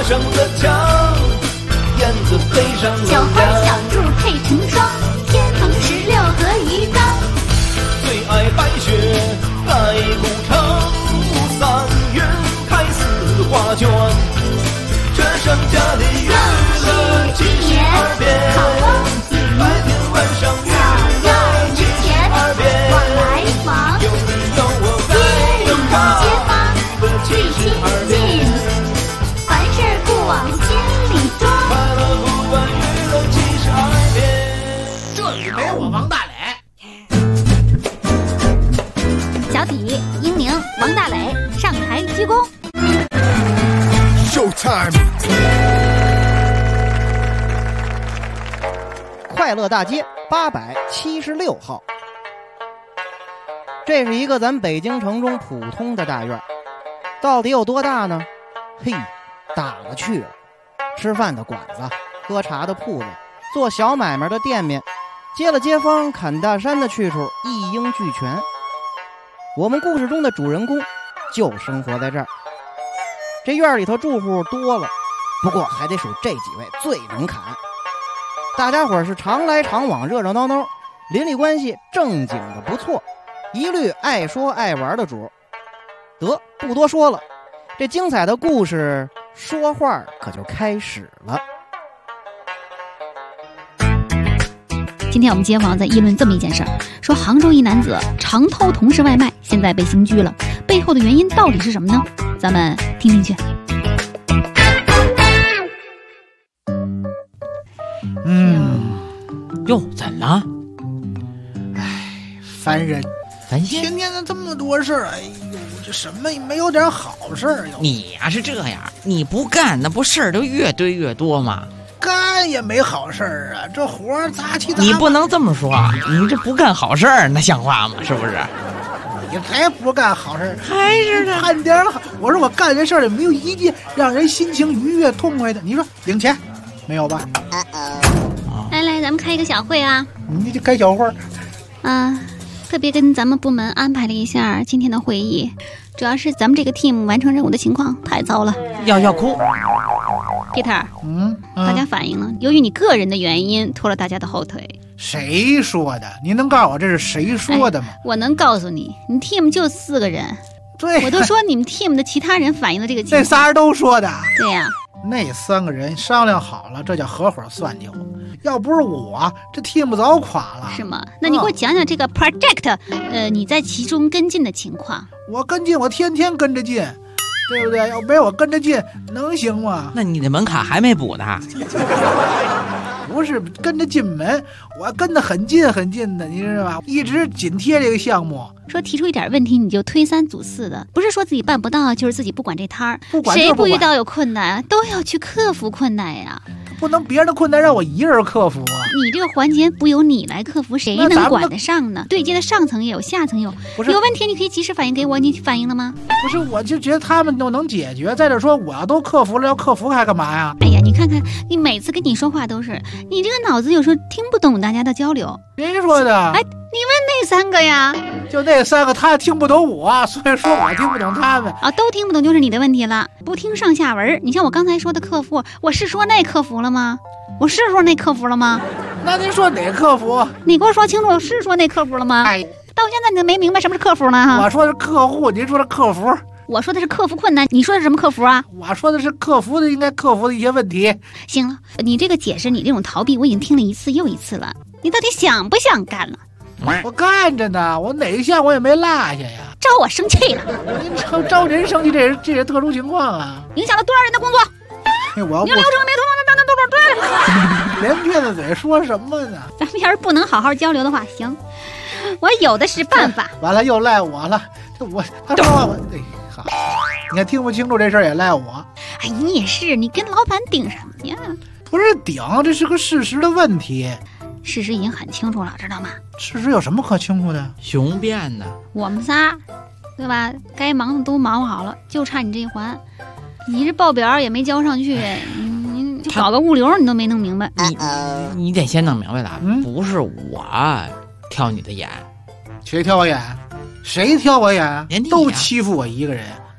上了墙，燕子飞上了小花小兔配成双，天蓬16和鱼缸。 最爱白雪盖古城，3月开4花卷，这盛家的娱乐72变，白天晚上娱乐72变， 往来往， 有你有我街里街坊最亲近，凡事不往心里装。 快乐不管娱乐72变。 这里没我王大磊。 小底、英宁、王大磊上台鞠躬。 Showtime！ 快乐大街876号，这是一个咱北京城中普通的大院，到底有多大呢？嘿，大了去了。吃饭的馆子，喝茶的铺子，做小买卖的店面，接了街坊砍大山的去处一应俱全。我们故事中的主人公就生活在这儿。这院里头住户多了，不过还得数这几位最能砍。大家伙是常来常往，热热闹闹，邻里关系正经的不错，一律爱说爱玩的主。得，不多说了，这精彩的故事说话可就开始了。 今天我们街坊在议论这么一件事儿，说杭州一男子常偷同事外卖，现在被刑拘了，背后的原因到底是什么呢？咱们听听去。 哟，怎了？ 烦人， 烦心。 天天的这么多事儿，哎呦，这什么也没有点好事儿哟。 你呀是这样，你不干，那不事儿就越堆越多吗？ 干也没好事儿啊，这活儿杂七杂八。 你不能这么说，你这不干好事儿，那像话吗？是不是？ 你才不干好事儿， 还是的。 干点好。我说我干这事儿里没有一件让人心情愉悦痛快的。你说领钱没有吧？ 来，咱们开一个小会啊！ 你就开小会儿啊，特别跟咱们部门安排了一下今天的会议，主要是咱们这个 team 完成任务的情况太糟了。 要哭 Peter， 大家反映了，由于你个人的原因拖了大家的后腿。 谁说的？您能告诉我这是谁说的吗？ 我能告诉你，你 team 就4个人。 对， 我都说你们 team 的其他人反映了这个情况。 这仨人都说的。 对呀， 那3个人商量好了，这叫合伙算计我。要不是我，这 team 早垮了。 是吗？那你给我讲讲这个 project，你在其中跟进的情况。 我跟进，我天天跟着进，对不对？要没我跟着进，能行吗？ 那你的门卡还没补呢？ 不是跟着进门，我跟得很近很近的，你知道吧？一直紧贴这个项目。 说提出一点问题你就推3阻4的，不是说自己办不到，就是自己不管这摊儿。谁不遇到有困难都要去克服困难呀？ 不能别人的困难让我一人克服啊！ 你这个环节不由你来克服，谁能管得上呢？对接的上层也有，下层也有，有问题你可以及时反映给我，你反映了吗？ 不是，我就觉得他们都能解决。再者说，我要都克服了，要克服还干嘛呀？ 哎呀，你看看，你每次跟你说话都是，你这个脑子有时候听不懂大家的交流。 谁说的？ 哎，你问那3个呀？ 就那3个，他听不懂我，所以说我听不懂他们啊，都听不懂就是你的问题了，不听上下文。你像我刚才说的客服，我是说那客服了吗？我是说那客服了吗？ 那您说哪客服？ 你给我说清楚，是说那客服了吗？到现在你都没明白什么是客服呢？哈， 我说的是客户，您说的客服。 我说的是克服困难，你说的是什么克服啊？ 我说的是克服的应该克服的一些问题。 行了，你这个解释，你这种逃避，我已经听了一次又一次了。你到底想不想干了？ 我干着呢，我哪一项我也没落下呀。 招我生气了？ 您招人生气，这是特殊情况啊， 影响了多少人的工作？ 你流程没通，那都对了。 连骗子嘴说什么呢？ 咱们要是不能好好交流的话，行，我有的是办法。 完了又赖我了，他说话我好，你看听不清楚这事儿也赖我。 哎，你也是，你跟老板顶什么呀？ 不是顶，这是个事实的问题。 事实已经很清楚了，知道吗？ 事实有什么可清楚的？ 雄辩的， 我们仨，对吧？该忙的都忙好了，就差你这一环。你这报表也没交上去，你就搞个物流你都没弄明白。 你得先弄明白了，不是我挑你的眼。 谁挑我眼？谁挑我眼？ 都欺负我一个人。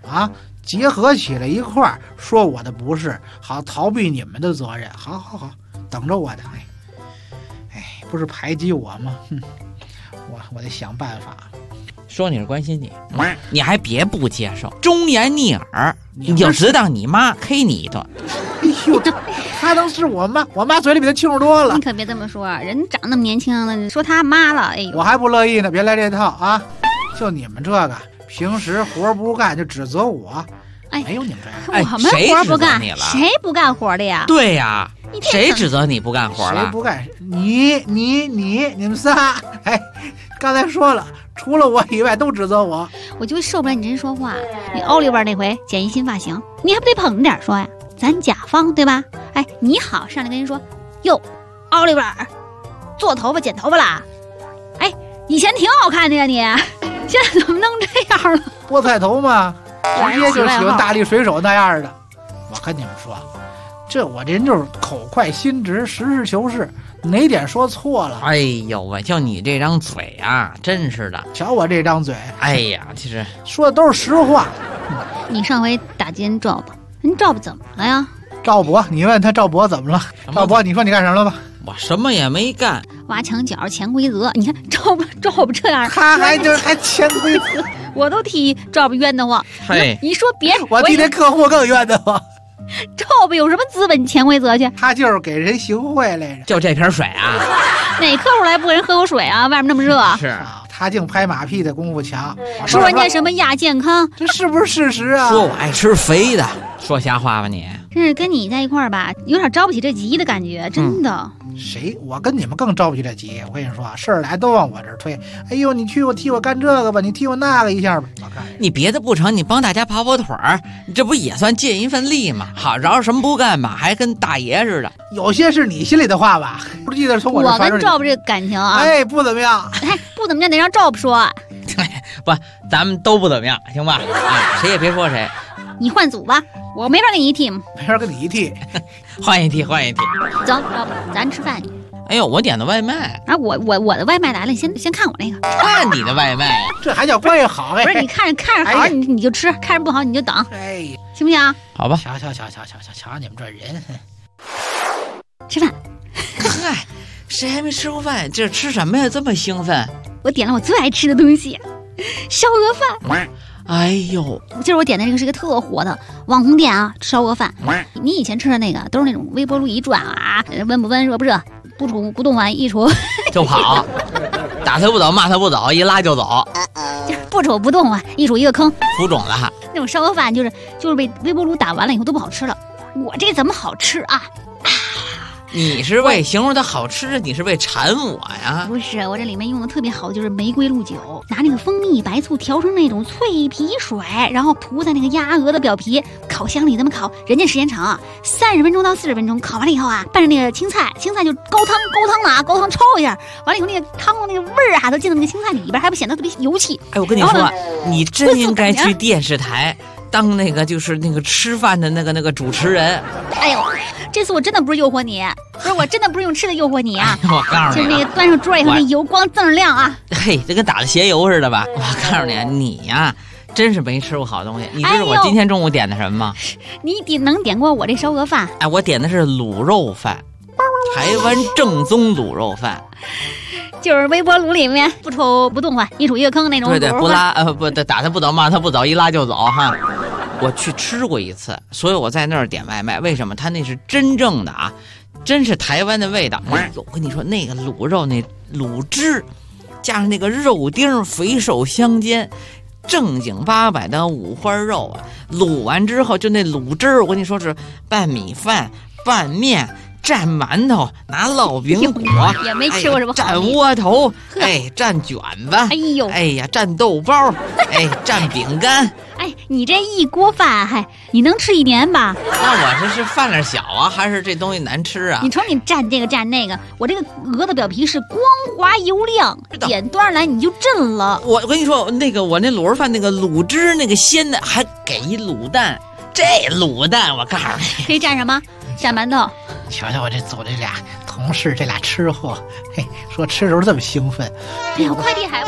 啊，结合起来一块儿说我的不是，好逃避你们的责任。好，等着我的。不是排挤我吗？我得想办法。 说你是关心你，你还别不接受，忠言逆耳，你就知道你妈 K 你一顿。 哎呦，她能是我妈？我妈嘴里比她清楚多了。 你可别这么说，人长那么年轻了，说他妈了，哎呦， 我还不乐意呢，别来这套啊！就你们这个平时活不干就指责我，没有你们这样。 我们活不干，谁不干活的呀？ 对呀，谁指责你不干活了？ 谁不干？你们仨，刚才说了，除了我以外都指责我。 我就受不了你这说话。你奥利维那回剪一新发型，你还不得捧着点说呀？咱甲方对吧？你好，上来跟人说，哟，奥利维做头发剪头发啦？以前挺好看的呀，你现在怎么弄这样了？ 菠菜头嘛，直接就喜欢大力水手那样的。我跟你们说，我这人就是口快心直，实事求是，哪点说错了？ 哎呦喂，就你这张嘴啊，真是的！ 瞧我这张嘴， 哎呀，其实说的都是实话。 你上回打奸赵伯，人赵伯怎么了呀？ 赵伯，你问他赵伯怎么了？赵伯，你说你干什么了吧？ 我什么也没干， 挖墙脚潜规则。你看赵伯这样， 他还潜规则， 我都替赵伯冤得慌。你说别人， 我替那客户更冤得慌。 赵伯有什么资本潜规则去？ 他就是给人行贿来着。 就这瓶水啊？ 哪客户来不给人喝口水啊？外面那么热。 是啊，他净拍马屁的功夫强， 说人家什么亚健康， 这是不是事实啊？ 说我爱吃肥的，说瞎话吧你？ 真是跟你在一块儿吧，有点着不起这急的感觉，真的。 谁？我跟你们更着不起这急。我跟你说，事儿来都往我这儿推。哎呦，你替我干这个吧，你替我那个一下吧。我看你别的不成，你帮大家跑跑腿儿，你这不也算尽一份力吗？好，饶什么不干吧，还跟大爷似的。 有些是你心里的话吧？不记得从我这我跟赵伯这感情啊， 不怎么样。 不怎么样得让赵伯说。 不，咱们都不怎么样，行吧？谁也别说谁。 你换组吧，我没法跟你一替。 没法跟你一替， 换一替。 走，赵伯，咱吃饭去。 哎呦，我点的外卖啊，我的外卖来了，你先看我那个。 看你的外卖， 这还叫关系好？ 不是，你看着好，你就吃；看着不好你就等。行不行？ 好吧。 瞧你们这人， 吃饭。 嗨，谁还没吃过饭？这吃什么呀？这么兴奋？ 我点了我最爱吃的东西，烧鹅饭。 哎呦， 今儿我点的这个是一个特火的网红店啊，烧鹅饭。你以前吃的那个都是那种微波炉一转啊，温不温热不热，不煮不动完一杵就跑，打他不走骂他不走，一拉就走， 就是不瞅不动啊，一杵一个坑， 浮肿了。 那种烧鹅饭就是被微波炉打完了以后都不好吃了，我这怎么好吃啊？ 你是为形容它好吃，你是为馋我呀？ 不是，我这里面用的特别好的就是玫瑰露酒，拿那个蜂蜜白醋调成那种脆皮水，然后涂在那个鸭鹅的表皮，烤箱里这么烤，人家时间长啊，30分钟到40分钟，烤完了以后啊，拌着那个青菜就高汤了啊，高汤焯一下，完了以后那个汤的那个味儿啊都进到那个青菜里边，还不显得特别油气。 哎，我跟你说，你真应该去电视台当那个就是那个吃饭的那个主持人。 哎呦，这次我真的不是诱惑你，不是我真的不是用吃的诱惑你啊！ 我告诉你， 就是那个端上桌以后那油光锃亮啊！ 嘿，这跟打了鞋油似的吧？我告诉你，你呀，真是没吃过好东西。你知道我今天中午点的什么吗？ 你能点过我这烧鹅饭？ 哎，我点的是卤肉饭，台湾正宗卤肉饭。 就是微波炉里面不瞅不动换，一杵一个坑那种。 对，不拉不打他不走骂他不走，一拉就走哈。我去吃过一次，所以我在那儿点外卖。为什么？他那是真正的啊，真是台湾的味道。哎呦，我跟你说，那个卤肉那卤汁，加上那个肉丁，肥瘦相间，正经八百的五花肉啊。卤完之后，就那卤汁儿，我跟你说是拌米饭、拌面。蘸馒头，拿烙饼果， 也没吃过什么好蘸窝头，蘸卷子，蘸豆包，蘸饼干。 你这一锅饭，你能吃1年吧？ 那我这是饭量小啊，还是这东西难吃啊？ 你瞅你蘸这个蘸那个，我这个鹅的表皮是光滑油亮，点端上来你就震了。 我跟你说，我那卤肉饭那个卤汁那个鲜的，还给一卤蛋。这卤蛋我告诉你， 可以蘸什么？蘸馒头。 瞧瞧我这俩同事，这俩吃货，说吃的时候这么兴奋。 哎呀，快递还不来呀？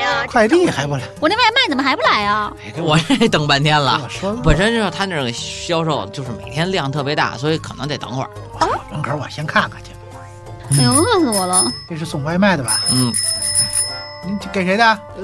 呀？ 快递还不来？ 我那外卖怎么还不来呀？ 哎，给我这等半天了我。说本身就是他那个销售就是每天量特别大，所以可能得等会儿。 门口我先看看去。 哎呦，饿死我了！ 这是送外卖的吧？ 嗯， 您给谁的？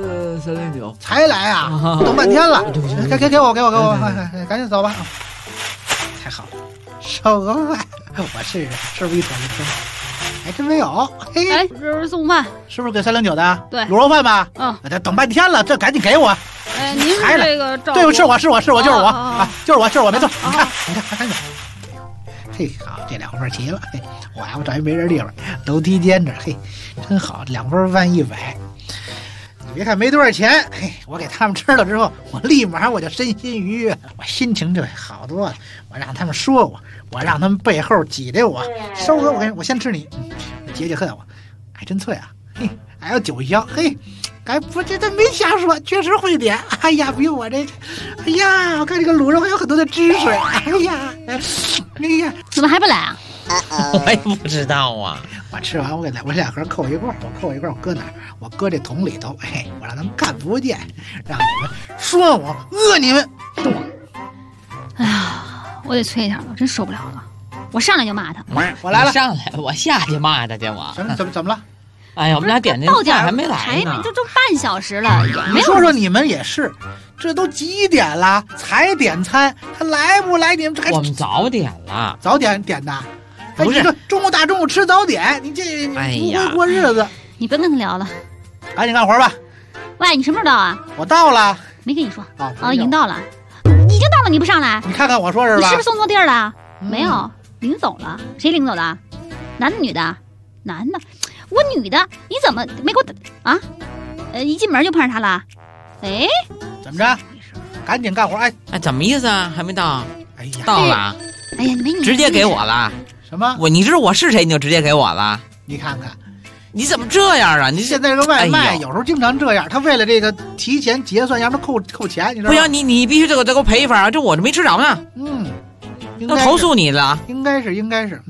309。 才来啊！等半天了。给我，赶紧走吧。太好了，收个外，我试试是不是一坨一分？还真没有。嘿， 哎，这是送饭。 是不是给309的？ 对卤肉饭吧？ 嗯， 这等半天了，这赶紧给我。 哎，您是还来这个照顾？ 对，是我，就是我啊就是我，没错。 啊你看，赶紧。嘿，好，这2份齐了。嘿，我找一没人地方，楼梯间这，嘿，真好，2份饭100。你别看没多少钱，嘿，我给他们吃了之后，我立马我就身心愉悦，我心情就好多了。我让他们说我让他们背后挤兑我，收哥，我先吃你，解恨我，还真脆啊，嘿，还有酒香，嘿。哎，不，这没瞎说，确实会点。哎呀，比我这，哎呀，我看这个卤肉还有很多的汁水。哎呀， 怎么还不来啊？ 我也不知道啊。 我吃完我2盒扣一块儿，我扣一块儿，我搁哪儿？我搁这桶里头。哎，我让他们看不见，让你们说我饿你们。 哎呀，我得催他了，真受不了了。我上来就骂他。 我来了。 上来，我下去骂他去我。 怎么了？ 哎呀，我们俩点那到点饭还没来呢。 都半小时了，也没有。 你说说你们也是，这都几点了才点餐？他来不来？你们这还我们早点了。 早点点的。 不是， 大中午吃早点，你这不会过日子。 你别跟他聊了， 赶紧干活吧。 喂，你什么时候到啊？ 我到了。 没跟你说啊， 已经到了，已经到了，你不上来？ 你看看我说是吧？ 你是不是送错地儿了？没有，领走了。谁领走的？男的女的？男的。我女的，你怎么没给我啊？一进门就碰上他了。哎， 怎么着？赶紧干活！哎， 怎么意思啊？还没到？ 哎呀， 到了。 哎呀，你直接给我了。 什么？ 你知道我是谁，你就直接给我了。 你看看， 你怎么这样啊？你现在这个外卖有时候经常这样，他为了这个提前结算，让他扣钱，你知道吗？ 不行，你必须再给我赔一份啊！这我这没吃着呢。要投诉你了。 应该是。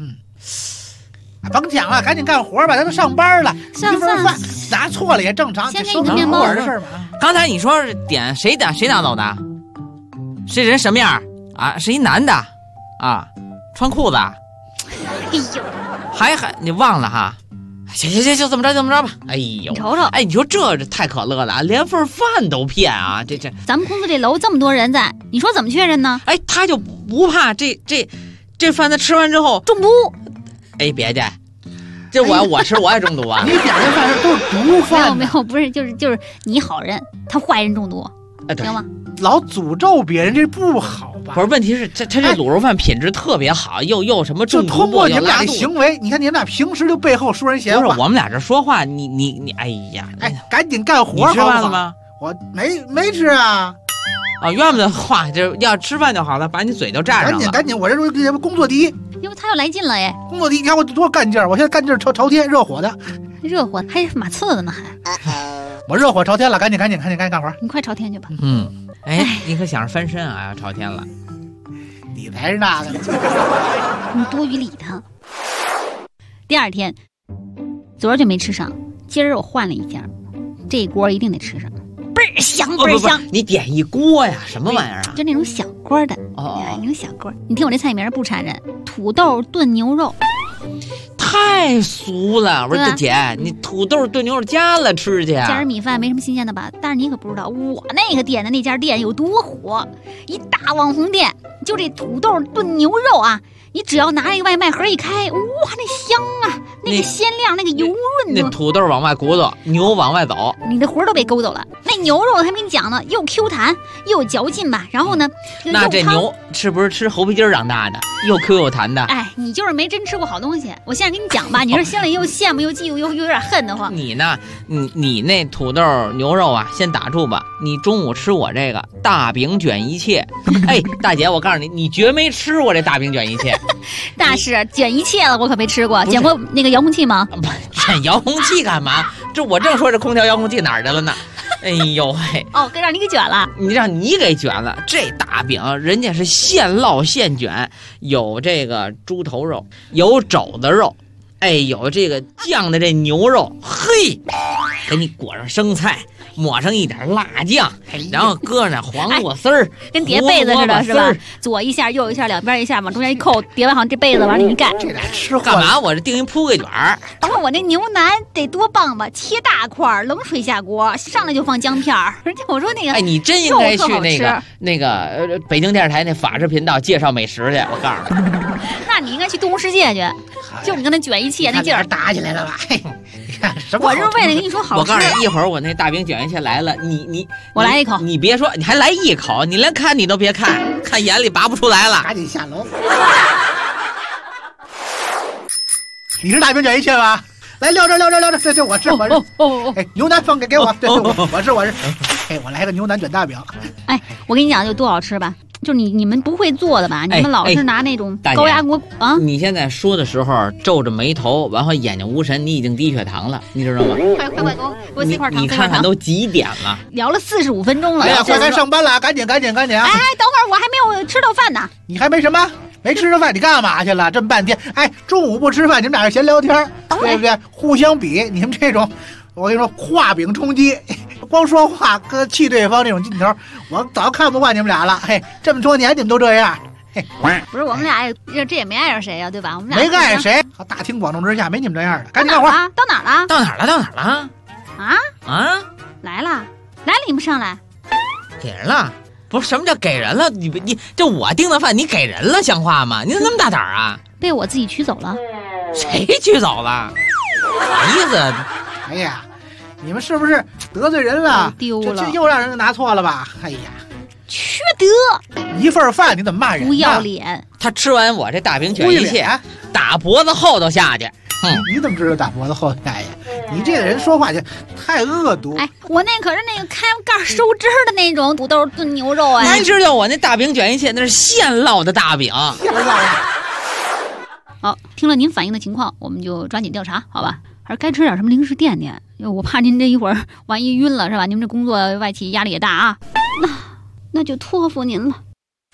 甭讲了，赶紧干活吧，咱都上班了，一份饭拿错了也正常， 先给你个面包的事儿嘛。 刚才你说点谁拿走的？这人什么样啊？是一男的啊，穿裤子。 哎呦， 还你忘了哈？行，就这么着吧。哎呦， 你瞅瞅， 哎，你说这太可乐了，连份饭都骗啊！这， 咱们公司这楼这么多人在，你说怎么确认呢？ 哎，他就不怕这饭他吃完之后中毒？ 哎，别介，这我吃我也中毒啊！ 你点的饭都是毒饭， 没有，不是，就是你好人，他坏人中毒，行吗？ 老诅咒别人这不好吧？ 不是，问题是他这卤肉饭品质特别好，又什么中毒？ 就通过你们俩的行为，你看你们俩平时就背后说人闲话。 不是我们俩这说话，你，哎呀， 赶紧干活！ 你吃饭了吗？ 我没吃啊。 要么的话，就要吃饭就好了，把你嘴就占上了。 赶紧，我这工作第一。 因为他要来劲了哎！ 工作第一，你看我多干劲儿！我现在干劲儿朝天，热火的。 热火还马刺的呢还。 我热火朝天了，赶紧干活！ 你快朝天去吧。 哎，你可想着翻身啊，要朝天了。 你才是那个。 你多余理他。第二天，昨儿就没吃上，今儿我换了一家，这锅一定得吃上。倍儿香，倍儿香！ 你点一锅呀？什么玩意儿啊？ 就那种小锅的那种小锅。你听我这菜名不馋人，土豆炖牛肉。 太俗了！我说姐，你土豆炖牛肉加了吃去， 加点米饭没什么新鲜的吧？但是你可不知道，我那个点的那家店有多火，一大网红店，就这土豆炖牛肉啊！你只要拿那个外卖盒一开，哇，那香啊，那个鲜亮，那个油润， 那土豆往外鼓捣，牛往外走， 你的魂都被勾走了。那牛肉还没跟你讲呢，又 Q 弹又有嚼劲吧？然后呢， 那这牛是不是吃猴皮筋长大的，又 Q 又弹的？ 哎，你就是没真吃过好东西。我现在跟你讲吧，你是心里又羡慕又嫉妒又有点恨得慌。 你呢？你那土豆牛肉啊，先打住吧。你中午吃我这个大饼卷一切。哎，大姐，我告诉你，你绝没吃过这大饼卷一切。 大是卷一切了，我可没吃过。捡过那个遥控器吗？ 卷遥控器干嘛？这我正说这空调遥控器哪儿去了呢？哎呦嘿！ 哦，让你给卷了。 让你给卷了。这大饼人家是现烙现卷，有这个猪头肉，有肘子肉，哎，有这个酱的这牛肉，嘿，给你裹上生菜， 抹上一点辣酱，然后搁上黄瓜丝儿， 跟叠被子似的，是吧？左一下，右一下，两边一下，往中间一扣，叠完好像这被子往里一盖。 这俩吃货干嘛？我这订一铺盖卷儿。 然后我那牛腩得多棒吧，切大块，冷水下锅，上来就放姜片儿。而且我说那个， 哎，你真应该去那个北京电视台那法制频道介绍美食去。我告诉你， 那你应该去动物世界去，就你跟他卷一切那劲儿， 打起来了吧？嘿，你看什么？ 我是为了跟你说好吃。 我告诉你，一会儿我那大饼卷一切来了， 我来一口。 你别说，你还来一口，你连看你都别看，看眼里拔不出来了。 赶紧下楼。你是大饼卷一切吧？来撂这，对，我是。哎，牛腩放给我，对，我是。哎，我来个牛腩卷大饼。 哎，我跟你讲，有多好吃吧？就你们不会做的吧？你们老是拿那种高压锅啊！ 你现在说的时候皱着眉头，然后眼睛无神，你已经低血糖了，你知道吗？ 快，给我4块糖。 你看看都几点了？ 聊了45分钟了。 哎呀，快该上班了，赶紧啊！ 哎，等会儿我还没有吃到饭呢。 你还没什么？没吃着饭，你干嘛去了？这么半天，哎，中午不吃饭，你们俩闲聊天，对不对？互相比，你们这种，我跟你说，画饼充饥，光说话跟气对方这种劲头，我早看不惯你们俩了。嘿，这么多年你们都这样，嘿， 不是我们俩这也没碍着谁呀，对吧？我们俩没碍谁，大庭广众之下没你们这样的。赶紧干活。 到哪儿了？ 到哪儿了？啊！ 来了，你们上来， 给人了。不是，什么叫给人了？你这我订的饭你给人了，像话吗？你怎么那么大胆啊？ 被我自己取走了。 谁取走了？啥意思？ 哎呀，你们是不是得罪人了？ 丢了， 这又让人拿错了吧？哎呀， 缺德！ 一份饭你怎么骂人？ 不要脸！ 他吃完我这大饼卷一切，打脖子后头下去。 你怎么知道打脖子后下呀？你这个人说话就太恶毒。 哎，我那可是那个开盖收汁的那种土豆炖牛肉啊！ 你知道我那大饼卷一切那是现烙的大饼。 好，听了您反映的情况，我们就抓紧调查，好吧？还是该吃点什么零食垫垫，因为我怕您这一会儿万一晕了是吧？您这工作外企压力也大啊。那就托付您了。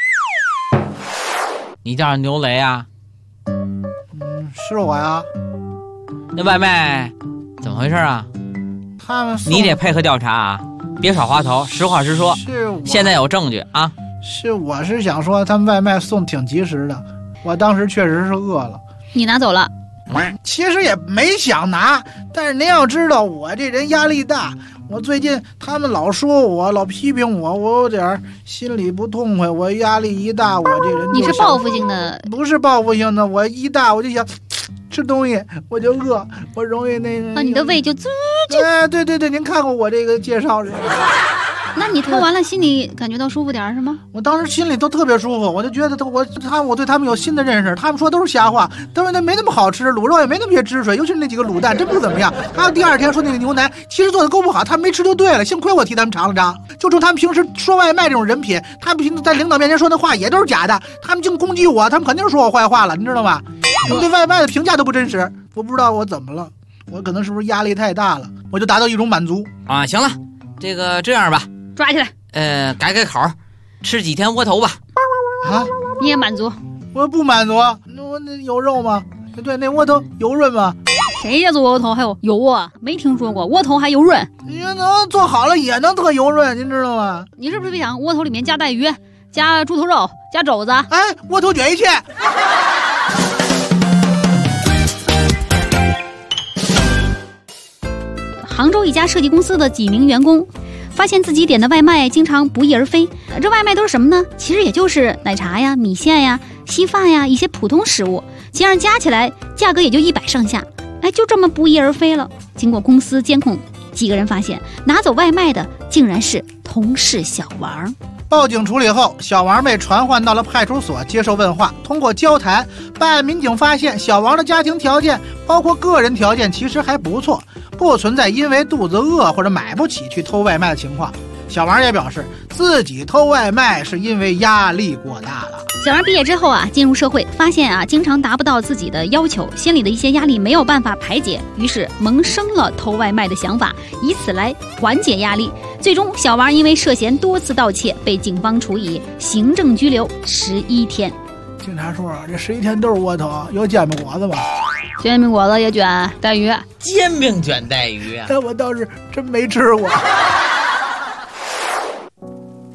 你叫牛雷啊？ 是我呀。 那外卖怎么回事啊？ 他们你得配合调查啊，别耍滑头，实话实说。现在有证据啊。 我是想说，他们外卖送挺及时的，我当时确实是饿了。 你拿走了？ 其实也没想拿，但是您要知道，我这人压力大。我最近他们老说我，老批评我，我有点心里不痛快。我压力一大，我这人你是报复性的？ 不是报复性的，我一大我就想吃东西，我就饿，我容易那个。 你的胃就哎，对，您看过我这个介绍是？ 那你偷完了，心里感觉到舒服点是吗？ 我当时心里都特别舒服，我就觉得我对他们有新的认识。他们说都是瞎话，他说那没那么好吃，卤肉也没那么些汁水，尤其是那几个卤蛋真不怎么样。还有第二天说那个牛腩其实做的够不好，他们没吃就对了，幸亏我替他们尝了尝。就冲他们平时说外卖这种人品，他们平时在领导面前说的话也都是假的，他们净攻击我，他们肯定是说我坏话了，你知道吗？对外卖的评价都不真实，我不知道我怎么了，我可能是不是压力太大了，我就达到一种满足啊。行了，这样吧， 抓起来。 改口，吃几天窝头吧。 啊， 你也满足？ 我不满足。那有肉吗？对，那窝头油润吗？ 谁家做窝头还有油啊？没听说过窝头还油润。 你能做好了也能特油润，您知道吗？ 你是不是想窝头里面加带鱼，加猪头肉，加肘子？ 哎，窝头卷一切。 杭州一家设计公司的几名员工发现自己点的外卖经常不翼而飞。这外卖都是什么呢？其实也就是奶茶呀、米线呀、稀饭呀，一些普通食物，其实加起来价格也就100上下。哎，就这么不翼而飞了。经过公司监控，几个人发现拿走外卖的竟然是同事小王。 报警处理后，小王被传唤到了派出所接受问话。通过交谈，办案民警发现小王的家庭条件，包括个人条件，其实还不错，不存在因为肚子饿或者买不起去偷外卖的情况。小王也表示，自己偷外卖是因为压力过大了。 小王毕业之后进入社会，发现经常达不到自己的要求，心里的一些压力没有办法排解，于是萌生了偷外卖的想法，以此来缓解压力。最终，小王因为涉嫌多次盗窃，被警方处以行政拘留11天。 警察说这11天都是窝头，有煎饼果子吗？ 煎饼果子也卷带鱼， 煎饼卷带鱼啊！ 但我倒是真没吃过。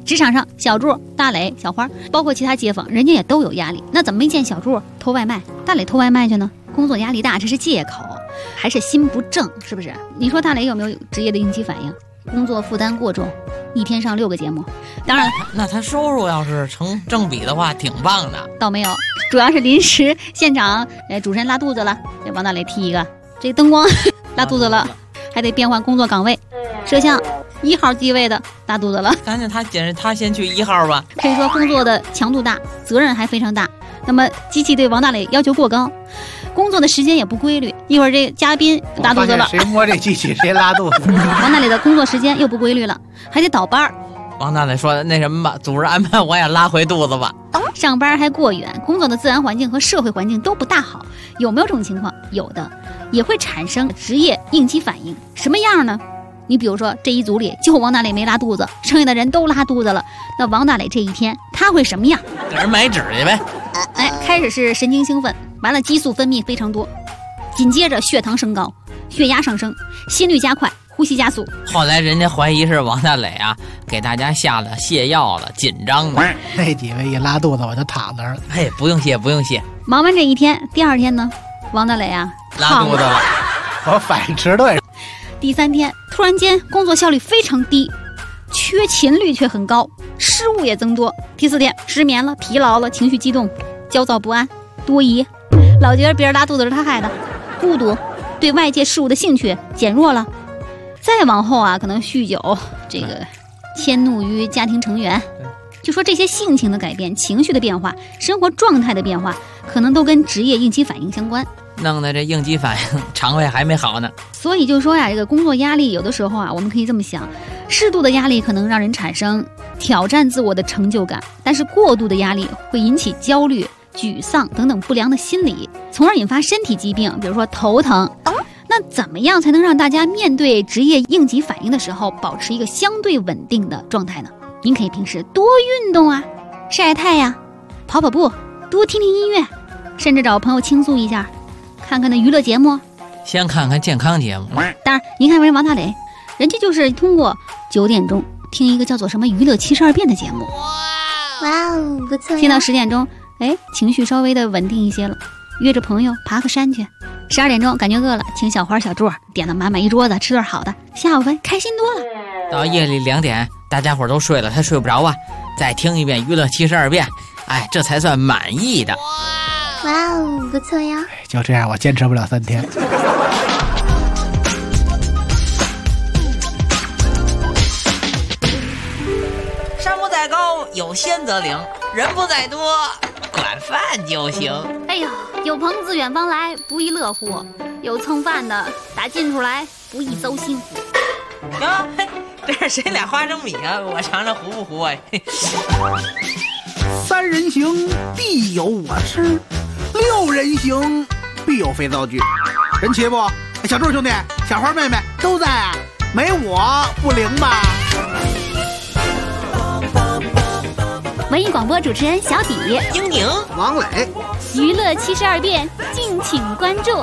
职场上，小柱、大磊、小花，包括其他街坊，人家也都有压力。那怎么没见小柱偷外卖，大磊偷外卖去呢？工作压力大，这是借口，还是心不正？是不是？你说大磊有没有职业的应激反应？工作负担过重，一天上6个节目。当然， 那他收入要是成正比的话，挺棒的。 倒没有，主要是临时现场，主持人拉肚子了，这王大磊踢一个；这灯光拉肚子了，还得变换工作岗位。摄像1号机位的拉肚子了， 赶紧他先去1号吧。 可以说工作的强度大，责任还非常大。那么机器对王大磊要求过高，工作的时间也不规律。一会儿这嘉宾拉肚子了， 谁摸这机器谁拉肚子。 王大磊的工作时间又不规律了，还得倒班。 王大磊说那什么吧，组织安排我也拉回肚子吧。 上班还过远，工作的自然环境和社会环境都不大好。有没有这种情况？有的，也会产生职业应激反应。什么样呢？你比如说这一组里就王大磊没拉肚子，剩下的人都拉肚子了，那王大磊这一天他会什么样？ 给人买纸去呗。 开始是神经兴奋，完了激素分泌非常多，紧接着血糖升高，血压上升，心率加快，呼吸加速。 后来人家怀疑是王大磊啊给大家下了泻药了，紧张的。 那几位一拉肚子我就躺那儿了。 哎，不用谢不用谢。 忙完这一天，第2天呢，王大磊啊拉肚子了， 我反应迟钝。 第3天突然间工作效率非常低，缺勤率却很高，失误也增多。第4天失眠了，疲劳了，情绪激动，焦躁不安，多疑，老觉得别人拉肚子是他害的，孤独，对外界事物的兴趣减弱了。再往后啊，可能酗酒，这个迁怒于家庭成员。就说这些性情的改变、情绪的变化、生活状态的变化，可能都跟职业应激反应相关。 弄得这应激反应肠胃还没好呢。 所以就说呀，这个工作压力有的时候啊，我们可以这么想，适度的压力可能让人产生挑战自我的成就感，但是过度的压力会引起焦虑、沮丧等等不良的心理，从而引发身体疾病，比如说头疼。那怎么样才能让大家面对职业应急反应的时候保持一个相对稳定的状态呢？您可以平时多运动啊，晒晒太阳，跑跑步，多听听音乐，甚至找朋友倾诉一下，看看那娱乐节目， 先看看健康节目。 当然您看人王大磊，人家就是通过9点钟听一个叫做什么娱乐72变的节目， 哇哦，不错。 听到10点钟，情绪稍微的稳定一些了，约着朋友爬个山去。12点钟感觉饿了，请小花小柱点了满满一桌子，吃顿好的，下午开心多了。 到夜里2点，大家伙都睡了，他睡不着啊，再听一遍娱乐72变，这才算满意的。 哇哦，不错呀。 就这样，我坚持不了3天。 山不在高，有仙则灵；人不在多，管饭就行。 哎呦，有朋自远方来，不亦乐乎；有蹭饭的打近处来，不亦糟心乎。 哟，这是谁俩花生米啊？我尝尝糊不糊啊 ？3人行必有我师，6人行必有肥皂剧。人齐不？小柱兄弟、小花妹妹都在啊，没我不灵吧？ 文艺广播主持人小底、 英宁、 王磊， 娱乐72变，敬请关注。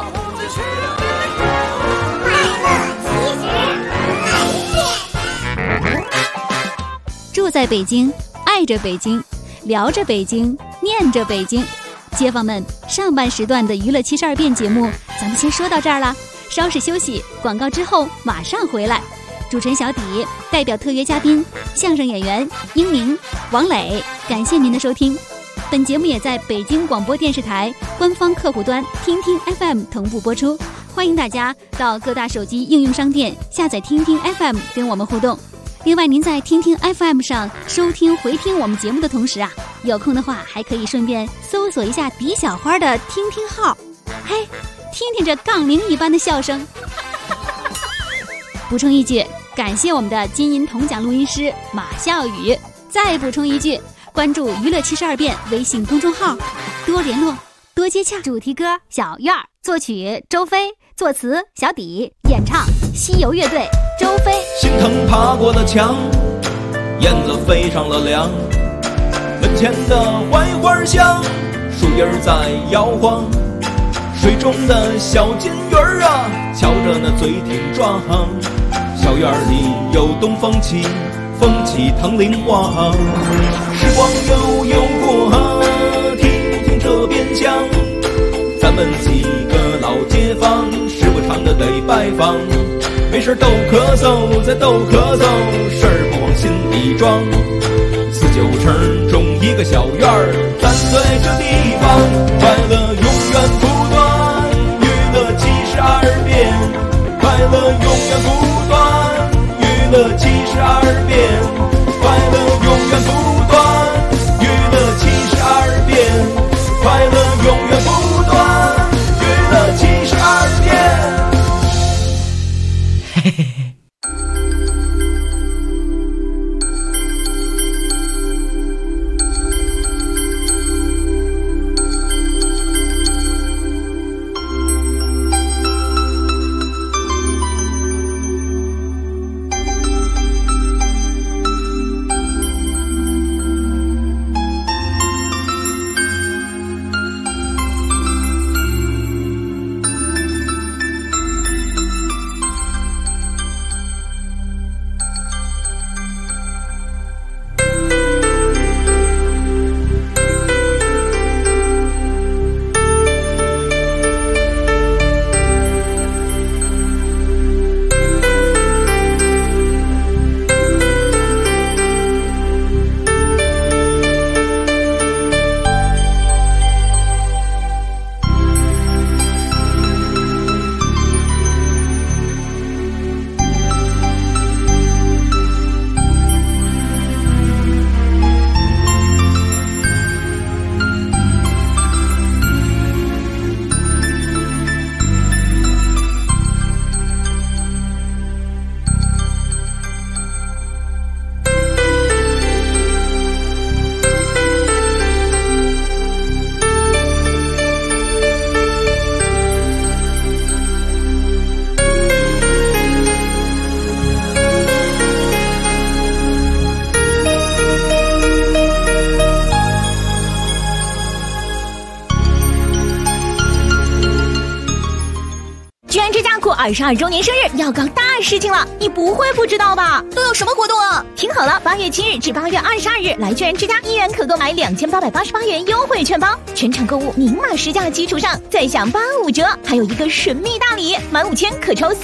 住在北京，爱着北京，聊着北京，念着北京。街坊们，上半时段的娱乐72变节目咱们先说到这儿了，稍事休息，广告之后马上回来。主持人小底代表特约嘉宾相声演员英宁、王磊，感谢您的收听。本节目也在北京广播电视台官方客户端听听 FM 同步播出，欢迎大家到各大手机应用商店下载听听 FM 跟我们互动。另外，您在听听 FM 上收听回听我们节目的同时啊，有空的话还可以顺便搜索一下底小花的听听号，嘿，听听这杠铃一般的笑声。补充一句，感谢我们的金银铜奖录音师马笑宇。再补充一句，关注娱乐72变微信公众号，多联络，多接洽。主题歌小院儿，作曲周飞，作词小底，演唱西游乐队周飞。 心疼爬过了墙，燕子飞上了梁，门前的槐花香，树叶在摇晃，水中的小金鱼儿瞧着那嘴挺壮。小院里有东风起， 风起唐陵王。时光悠悠过，听听这边墙，咱们几个老街坊，时不常的得拜访。没事逗咳嗽，再逗咳嗽，事儿不往心里装。49城中一个小院儿，咱在这地方，快乐永远不断，娱乐72变，快乐永远不断，娱乐72变，快乐永远不断，娱乐72变，快乐永远不断，娱乐72变。嘿嘿嘿。 22周年生日要搞大事情了，你不会不知道吧？都有什么活动啊？听好了，8月7日至8月22日，来居然之家1元可购买2888元优惠券包，全场购物明码实价基础上再享85折，还有一个神秘大礼，满5000可抽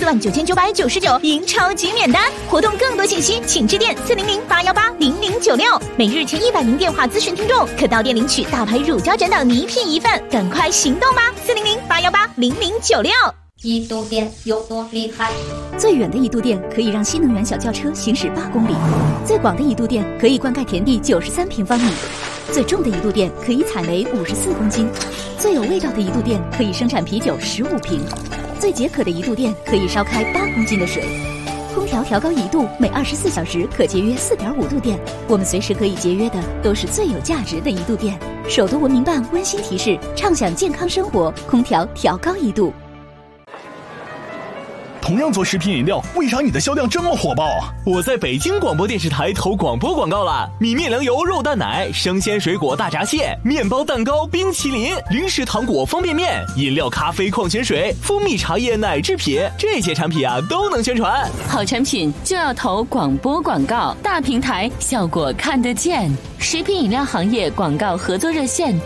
49999赢超级免单。活动更多信息请致电400-818-0096，每日前100名电话咨询听众可到店领取大牌乳胶枕等礼品1份，赶快行动吧！400-818-0096。 一度电有多厉害？ 最远的一度电可以让新能源小轿车行驶8公里，最广的一度电可以灌溉田地93平方米，最重的一度电可以采煤54公斤，最有味道的一度电可以生产啤酒15瓶，最解渴的一度电可以烧开8公斤的水。空调调高1度，每24小时可节约4.5度电。我们随时可以节约的都是最有价值的一度电。首都文明办温馨提示：畅享健康生活，空调调高1度。 同样做食品饮料，为啥你的销量这么火爆啊？我在北京广播电视台投广播广告了，米面粮油肉蛋奶、生鲜水果大闸蟹、面包蛋糕、冰淇淋、零食糖果方便面、饮料咖啡矿泉水、蜂蜜茶叶奶制品，这些产品啊都能宣传。 好产品就要投广播广告，大平台效果看得见。食品饮料行业广告合作热线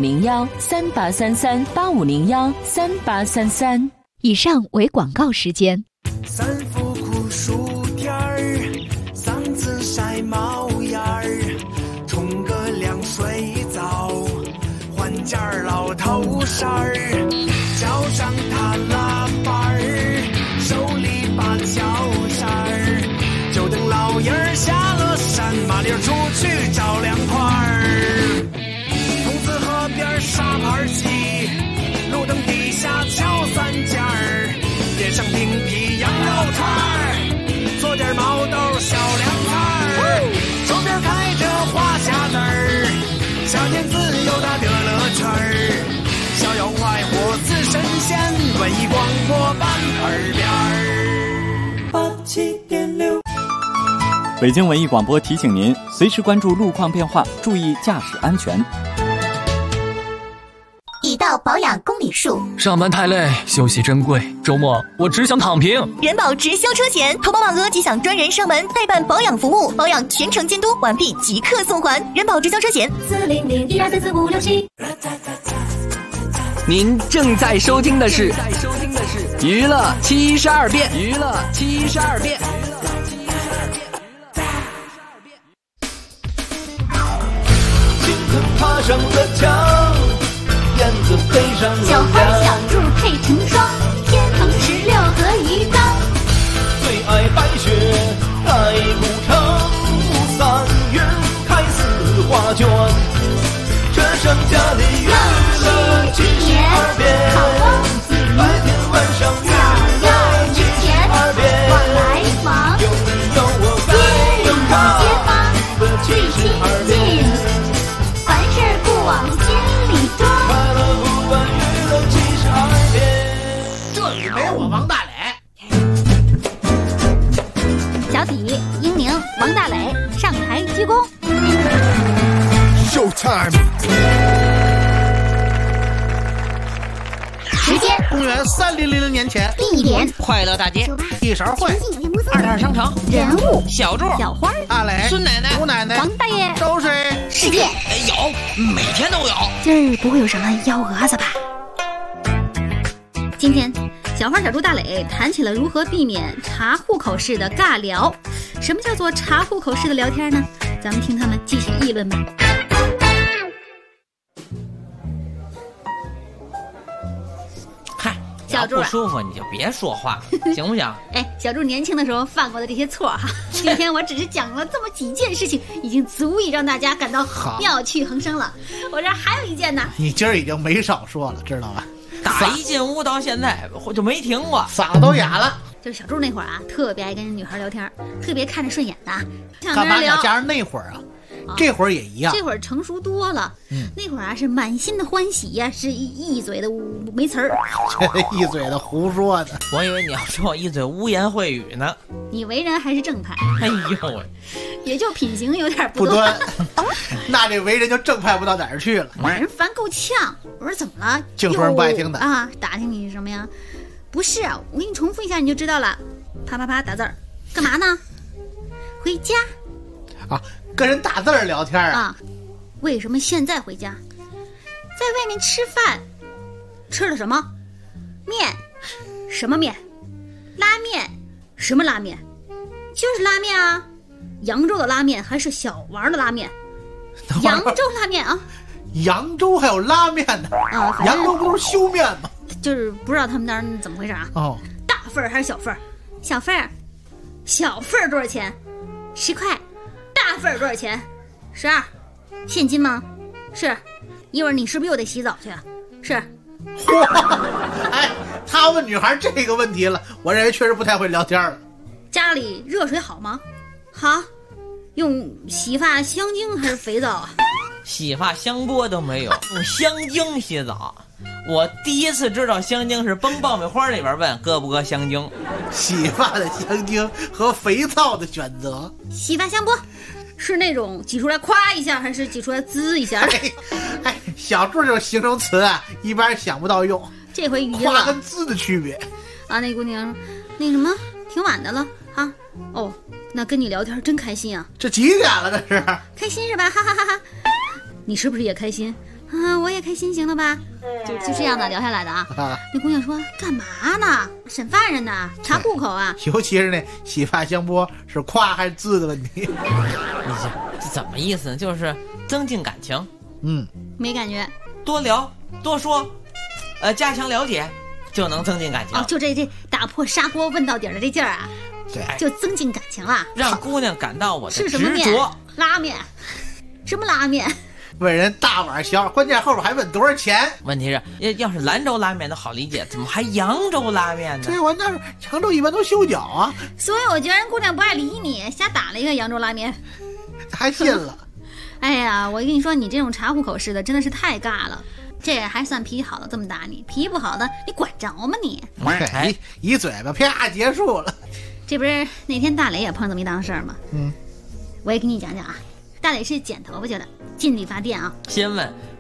8501-3833-8501-3833。 以上为广告时间。 三伏酷暑天儿，嗓子晒冒烟儿，冲个凉水澡，换件老头衫儿，脚上踏拉板儿，手里把脚扇儿，就等老爷儿下了山，麻溜出去找凉快儿。筒子河边沙盘鸡，路灯底下敲3件儿，点上冰皮羊肉串儿，做点毛豆小凉菜儿，周边开着花匣子儿，夏天自由的乐乐圈儿，逍遥快活似神仙，文艺广播版耳边儿。87.6。 北京文艺广播提醒您，随时关注路况变化，注意驾驶安全。 已到宝保养公里数。 上班太累，休息珍贵，周末我只想躺平。 人保直销车险，投保满额即享专人上门代办保养服务，保养全程监督，完毕即刻送还。人保直销车险40012344567。 您正在收听的是娱乐72变。娱乐72变。 爬上了墙，燕子飞上了小花小猪配成双，天蓬16和鱼缸。 最爱白雪盖古城，3月开4画卷。这剩下的娱乐72变，白天晚上娱乐72变。 往来忙， 有你有我该有他， 街坊娱乐72变。 凡事不往心里装， 快乐不问娱乐72变。 这里没我王大磊。 小体、英宁、王大磊上台鞠躬。 Showtime。 时间： 公元3000年前。 地点： 快乐大街。 一勺会。 22商城。 人物： 小猪、 小花、 大磊、 孙奶奶、 吴奶奶、 王大爷。 都是事件有，每天都有。 今儿不会有什么幺蛾子吧？今天，小花、小猪、大磊谈起了如何避免查户口式的尬聊。什么叫做查户口式的聊天呢？咱们听他们继续议论吧。小猪不舒服你就别说话，行不行？ 哎，小猪年轻的时候犯过的这些错哈，今天我只是讲了这么几件事情，已经足以让大家感到妙趣横生了。我这还有一件呢。 你今儿已经没少说了，知道吧？ 打一进屋到现在我就没停过， 嗓子都哑了。 就是小猪那会儿啊，特别爱跟女孩聊天，特别看着顺眼的，想干嘛跟人聊。 加上那会儿啊？这会儿也一样， 这会儿成熟多了。那会儿啊是满心的欢喜呀，是一嘴的没词儿， 一嘴的胡说的。 我以为你要说我一嘴污言秽语呢。 你为人还是正派， 哎呦喂， 也就品行有点不端。那这为人就正派不到哪儿去了， 人烦够呛。我说怎么了？ 净说人不爱听的啊！打听你什么呀？不是啊，我给你重复一下你就知道了。啪啪啪打字儿，干嘛呢？回家。 啊，跟人打字儿聊天啊？ 为什么现在回家？在外面吃饭，吃了什么？面，什么面？拉面，什么拉面？就是拉面啊，扬州的拉面还是小王的拉面？扬州拉面啊？ 扬州还有拉面呢？啊，扬州不都是修面吗？ 就是不知道他们那儿怎么回事啊？ 哦， 大份儿还是小份儿？小份儿，小份儿多少钱？10块。大份儿多少钱？12。现金吗？是。一会儿你是不是又得洗澡去？是。 嚯！哎，他问女孩这个问题了，我认为确实不太会聊天了。 家里热水好吗？好。用洗发香精还是肥皂啊？ 洗发香波都没有，用香精洗澡。我第一次知道香精是崩爆米花里边问搁不搁香精。 洗发的香精和肥皂的选择。 洗发香波是那种挤出来夸一下，还是挤出来滋一下？ 哎，小猪这种形容词啊，一般人想不到用。 这回语音夸跟滋的区别啊。那姑娘说：“那什么，挺晚的了啊。哦，那跟你聊天真开心啊。 这几点了？这是开心是吧？哈哈哈哈。你是不是也开心？啊，我也开心，行了吧？就这样的聊下来的啊。那姑娘说：干嘛呢？审犯人呢？查户口啊？ 尤其是那洗发香波是夸还是滋的问题。你这怎么意思呢？就是增进感情。 没感觉。 多聊多说，加强了解，就能增进感情。 哦，就这打破砂锅问到底的这劲儿啊， 对， 就增进感情了。 让姑娘感到我的是什么面？拉面？什么拉面？ 问人大碗小，关键后边还问多少钱。 问题是，要是兰州拉面都好理解，怎么还扬州拉面呢？ 对，我那扬州一般都修脚啊。 所以我觉得人姑娘不爱理你，瞎打了一个扬州拉面， 还信了。 哎呀，我跟你说，你这种查户口式的真的是太尬了。这还算脾气好的这么打你，脾气不好的你管着吗你？ 一嘴巴啪结束了。 这不是那天大磊也碰这么一档事儿吗？我也给你讲讲啊。大磊是剪头发去了，进理发店啊。 先问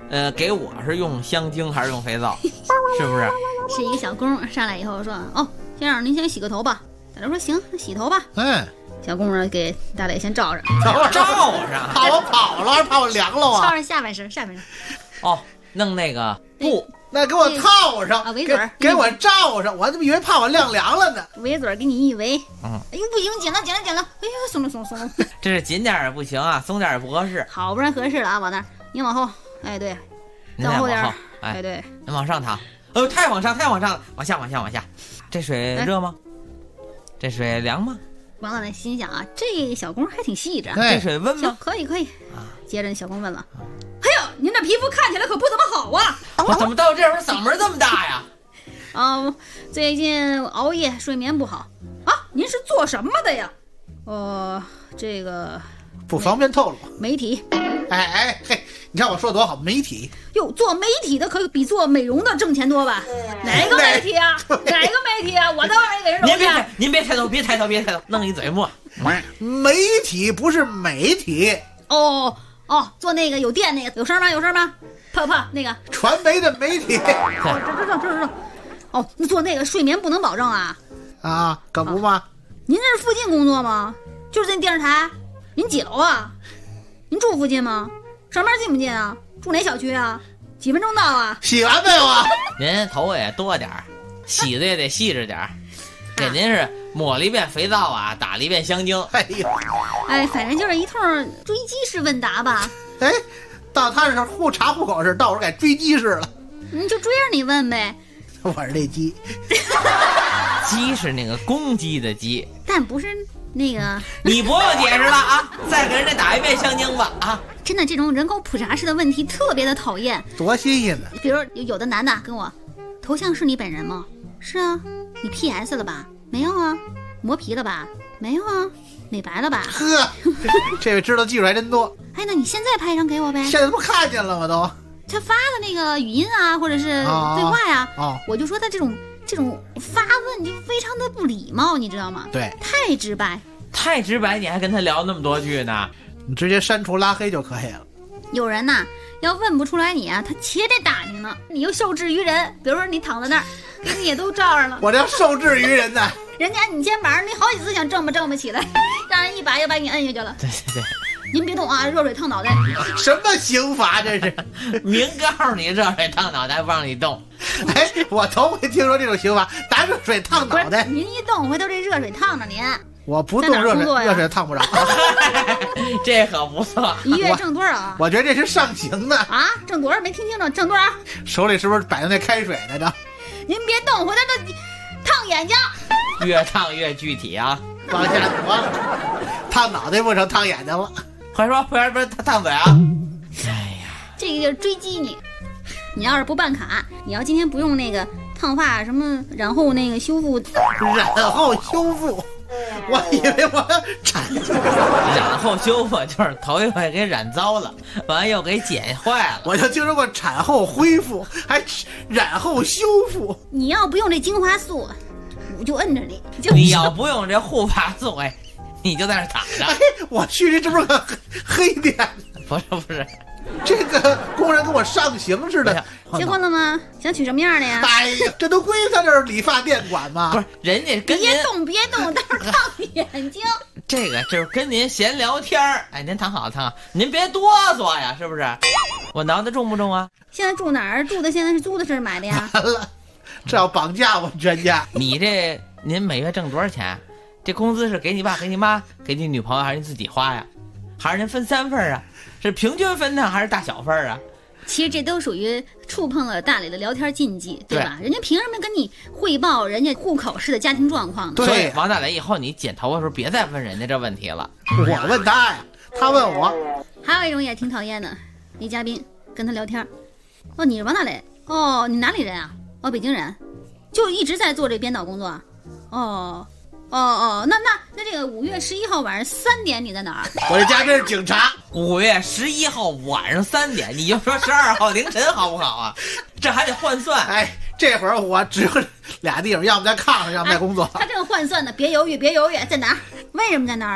给我是用香精还是用肥皂？是不是？ 是一个小工上来以后说：“哦，先生您先洗个头吧。”大磊说：“行，那洗头吧。”小工呢给大磊先罩上， 罩上， 怕我跑了，怕我凉了啊！ 罩上下半身。 哦，弄那个布， 那给我套上， 围嘴给我罩上，我怎么以为怕我晾凉了呢？ 围嘴给你一围，哎呦不行，紧了，哎呦松了。 这是紧点也不行啊，松点也不合适。 好不然合适了啊，往那儿，您往后，哎对，再往后点，哎对， 您往上躺，太往上了，往下。这水热吗？这水凉吗？ 王老奶心想啊，这小工还挺细致啊， 这水温吗？ 可以。接着小工问了，哎呦，您这皮肤看起来可不怎么好啊！ 我怎么到这会儿嗓门这么大呀？ 最近熬夜睡眠不好啊。您是做什么的呀？这个不方便透露。 媒体。 哎嘿，你看我说多好，媒体。 哟，做媒体的可比做美容的挣钱多吧？哪个媒体啊？我倒没给人揉去。 您别抬头，弄一嘴沫。 媒体不是媒体。 做那个有电那个有声吗？啪那个传媒的媒体。 知道。那做那个睡眠不能保证啊？ 可不吗？ 您这是附近工作吗？就是在电视台？您几楼啊？您住附近吗？上班近不近啊？住哪小区啊？几分钟到啊？ 洗完没有啊？ 您头发也多点儿，洗的也得细致点儿。给您是抹了一遍肥皂啊，打了一遍香精。 反正就是一通追击式问答吧。 到他是查户口时，到我改追击式了。 你就追着你问呗。 我是那鸡。 鸡是那个公鸡的鸡， 但不是那个。 你不用解释了啊！再给人家打一遍香精吧啊！ 真的，这种人口普查式的问题特别的讨厌。 多新鲜呢！ 比如有的男的跟我，头像是你本人吗？是啊。你 PS 了吧？没有啊。磨皮了吧？没有啊。美白了吧？ 呵，这位知道技术还真多。 那你现在拍一张给我呗。 现在不看见了吗？都他发的那个语音啊，或者是对话呀，我就说他这种发问就非常的不礼貌，你知道吗？ 对， 太直白， 你还跟他聊那么多句呢？ 你直接删除拉黑就可以了。 有人呐，要问不出来你啊，他且得打听呢。你又受制于人，比如说你躺在那儿，给你也都罩上了。 我这受制于人呢。 人家你肩膀，你好几次想正吧起来，让人一把又把你摁下去了。 对。 您别动啊，热水烫脑袋。 什么刑罚这是？ 明告诉你热水烫脑袋不让你动。 我头回听说这种刑罚，拿热水烫脑袋。 您一动回头这热水烫着您。 我不动热水烫不着。 这可不错。 一月挣多少啊？ 我觉得这是上刑的啊！挣多少没听清楚？挣多少？ 手里是不是摆着那开水呢？ 您别动，回头这烫眼睛。 越烫越具体啊！ 往下挪了，烫脑袋不成，烫眼睛了。 快说，不然他烫嘴啊！ 这个就是追击你。你要是不办卡，你要今天不用那个烫发什么染后那个修复， 染后修复。我以为我染后修复就是头一回给染糟了，完又给剪坏了。 我就听说过产后恢复，还染后修复。 你要不用这精华素，我就摁着你。 你要不用这护发素，你就在那躺着。 我去，这不是个黑店？ 不是。 这个工人跟我上刑似的。 结婚了吗？想娶什么样的呀？ 这都归他这儿理发店管吗？ 不是，人家跟您别动，待会儿烫眼睛。 这个就是跟您闲聊天儿。您躺好，您别哆嗦呀，是不是？我脑袋重不重啊？ 现在住哪儿？住的现在是租的是买的呀？ 完了，这要绑架我们全家。 您每月挣多少钱？这工资是给你爸、给你妈、给你女朋友，还是您自己花呀？还是您分3份啊？是平均分呢，还是大小份啊？ 其实这都属于触碰了大磊的聊天禁忌，对吧？人家凭什么跟你汇报人家户口式的家庭状况呢？ 所以王大磊以后你剪头发的时候别再问人家这问题了。 我问他呀，他问我。 还有一种也挺讨厌的，一嘉宾跟他聊天，你是王大磊？你哪里人啊？北京人，就一直在做这编导工作。那这个5月11号晚上3点你在哪儿？ 我这嘉宾是警察。 5月11号晚上3点，你就说12号凌晨好不好啊？这还得换算。 这会儿我只有2地方，要么在炕上，要么在工作。 他正换算呢，别犹豫，在哪儿？为什么在那儿啊？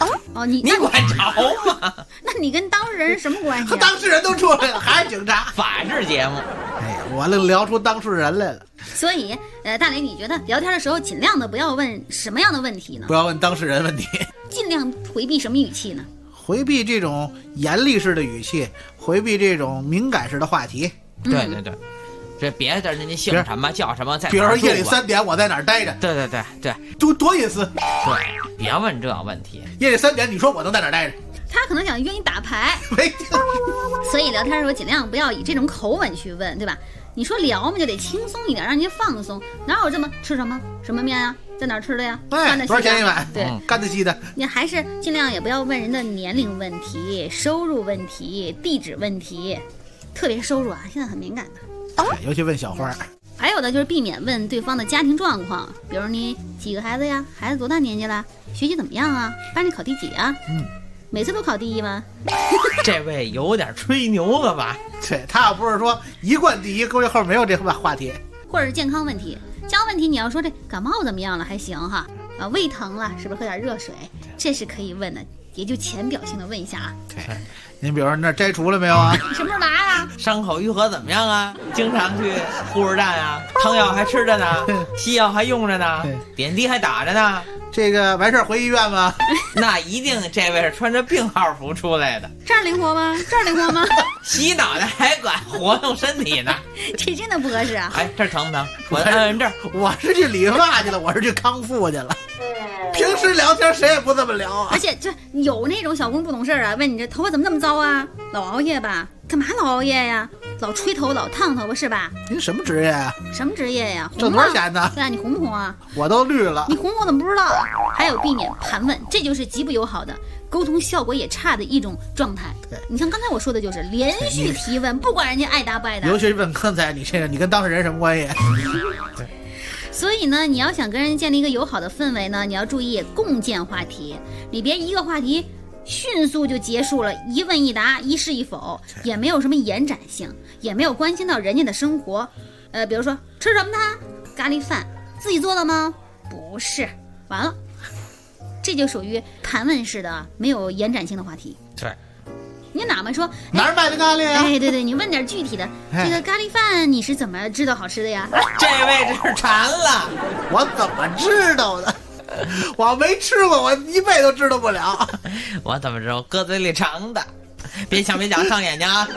哦，你管着吗？ 那你跟当事人什么关系、啊？ 和当事人都出来了，还是警察？ 法制节目。 哎呀，我聊出当事人来了。 所以，大雷，你觉得聊天的时候尽量的不要问什么样的问题呢？ 不要问当事人问题， 尽量回避什么语气呢？ 回避这种严厉式的语气，回避这种敏感式的话题。 对对对。这别的人家姓什么叫什么，在比如说夜里3点我在哪儿待着， 对， 多隐私。 对，别问这问题。 夜里3点你说我能在哪儿待着？ 他可能想约你打牌，所以聊天的时候尽量不要以这种口吻去问，对吧？你说聊嘛就得轻松一点，让人家放松，哪有这么吃什么什么面啊，在哪儿吃的呀？干的多少钱一碗？ 对， 干的稀的。 你还是尽量也不要问人的年龄问题、收入问题、地址问题，特别是收入啊，现在很敏感的。 尤其问小花。 还有的就是避免问对方的家庭状况，比如你几个孩子呀？孩子多大年纪了？学习怎么样啊？班里考第几啊？每次都考第一吗？ 这位有点吹牛了吧？ 对，他要不是说一贯第一，估计后面没有这话题。 或者是健康问题，健康问题你要说这感冒怎么样了还行哈，胃疼了是不是喝点热水？这是可以问的，也就浅表性的问一下啊。 对，您比如说那摘除了没有啊？ 什么时候拿呀？ 伤口愈合怎么样啊？经常去护士站啊，汤药还吃着呢，西药还用着呢，点滴还打着呢。 这个完事儿回医院吗？ 那一定这位是穿着病号服出来的。 这儿灵活吗？这儿灵活吗？ 洗脑袋还管活动身体呢， 这真的不合适啊！ 哎，这儿疼不疼？我摁这儿。 我是去理发去了，我是去康复去了。平时聊天谁也不这么聊啊。 而且这有那种小工不懂事儿啊，问你这头发怎么那么糟啊？老熬夜吧？干嘛老熬夜呀？老吹头老烫头发是吧？ 您什么职业呀？ 什么职业呀？ 挣多少钱呢？ 对啊，你红不红啊？ 我都绿了。 你红我怎么不知道？还有避免盘问，这就是极不友好的，沟通效果也差的一种状态。你像刚才我说的就是连续提问，不管人家爱答不爱答。 尤其是问刚才你这个，你跟当事人什么关系？ 对。所以呢，你要想跟人建立一个友好的氛围呢，你要注意共建话题，你别一个话题迅速就结束了，一问一答，一是一否，也没有什么延展性，也没有关心到人家的生活。比如说吃什么呢？咖喱饭，自己做的吗？不是，完了，这就属于盘问式的没有延展性的话题。 对。 你哪么说哪儿买的咖喱啊？ 哎，对，你问点具体的，这个咖喱饭你是怎么知道好吃的呀？ 这位这是馋了， 我怎么知道的？我没吃过，我一辈子都知道不了。 我怎么知道？搁嘴里尝的，别想别讲，上眼睛啊！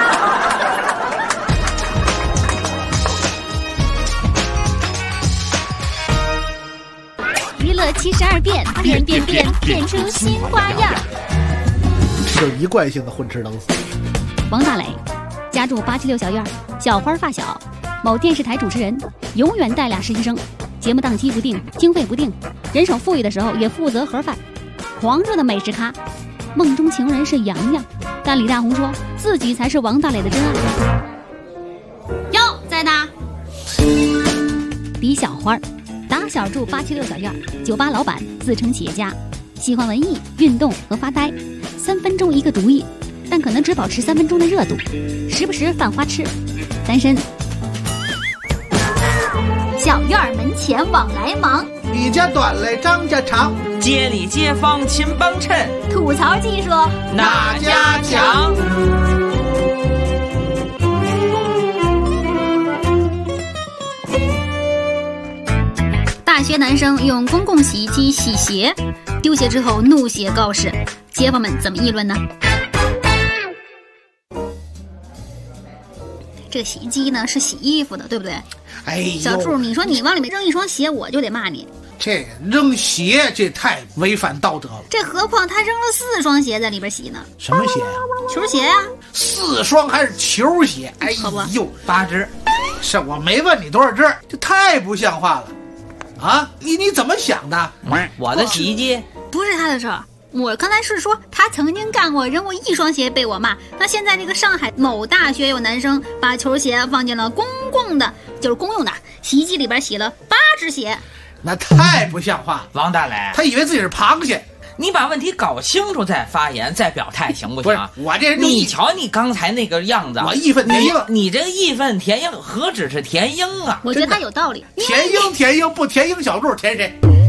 娱乐72变，变出新花样。 这就一贯性的混吃等死。 王大雷，家住876小院，小花发小，某电视台主持人，永远带俩实习生，节目档期不定，经费不定，人手富裕的时候也负责盒饭，狂热的美食咖，梦中情人是杨洋，但李大红说自己才是王大雷的真爱。哟，在呢。李小花，打小住876小院，酒吧老板，自称企业家，喜欢文艺、运动和发呆，3分钟一个主意，但可能只保持3分钟的热度，时不时犯花痴，单身。小院门前往来忙， 你家短嘞，张家长， 街里街坊勤帮衬， 吐槽技术哪家强？ 大学男生用公共洗衣机洗鞋，丢鞋之后怒写告示，街坊们怎么议论呢？这个洗衣机呢是洗衣服的，对不对？ 哎呦， 小柱，你说你往里面扔一双鞋，我就得骂你。 这扔鞋这太违反道德了。 这何况他扔了4双鞋在里边洗呢？ 什么鞋呀？ 球鞋呀。 4双还是球鞋？哎呦 ，8只。 是我没问你多少只，这太不像话了。啊，你怎么想的？ 我的洗衣机不是他的事儿。我刚才是说他曾经干过，扔过1双鞋被我骂。那现在这个上海某大学有男生把球鞋放进了公用的洗衣机里边洗了8只鞋， 那太不像话了。 王大雷， 他以为自己是螃蟹。 你把问题搞清楚再发言再表态行不行？ 我这人你瞧你刚才那个样子， 我义愤填膺。 你这个义愤填膺何止是填膺啊？ 我觉得他有道理。 填膺不填膺小柱填谁？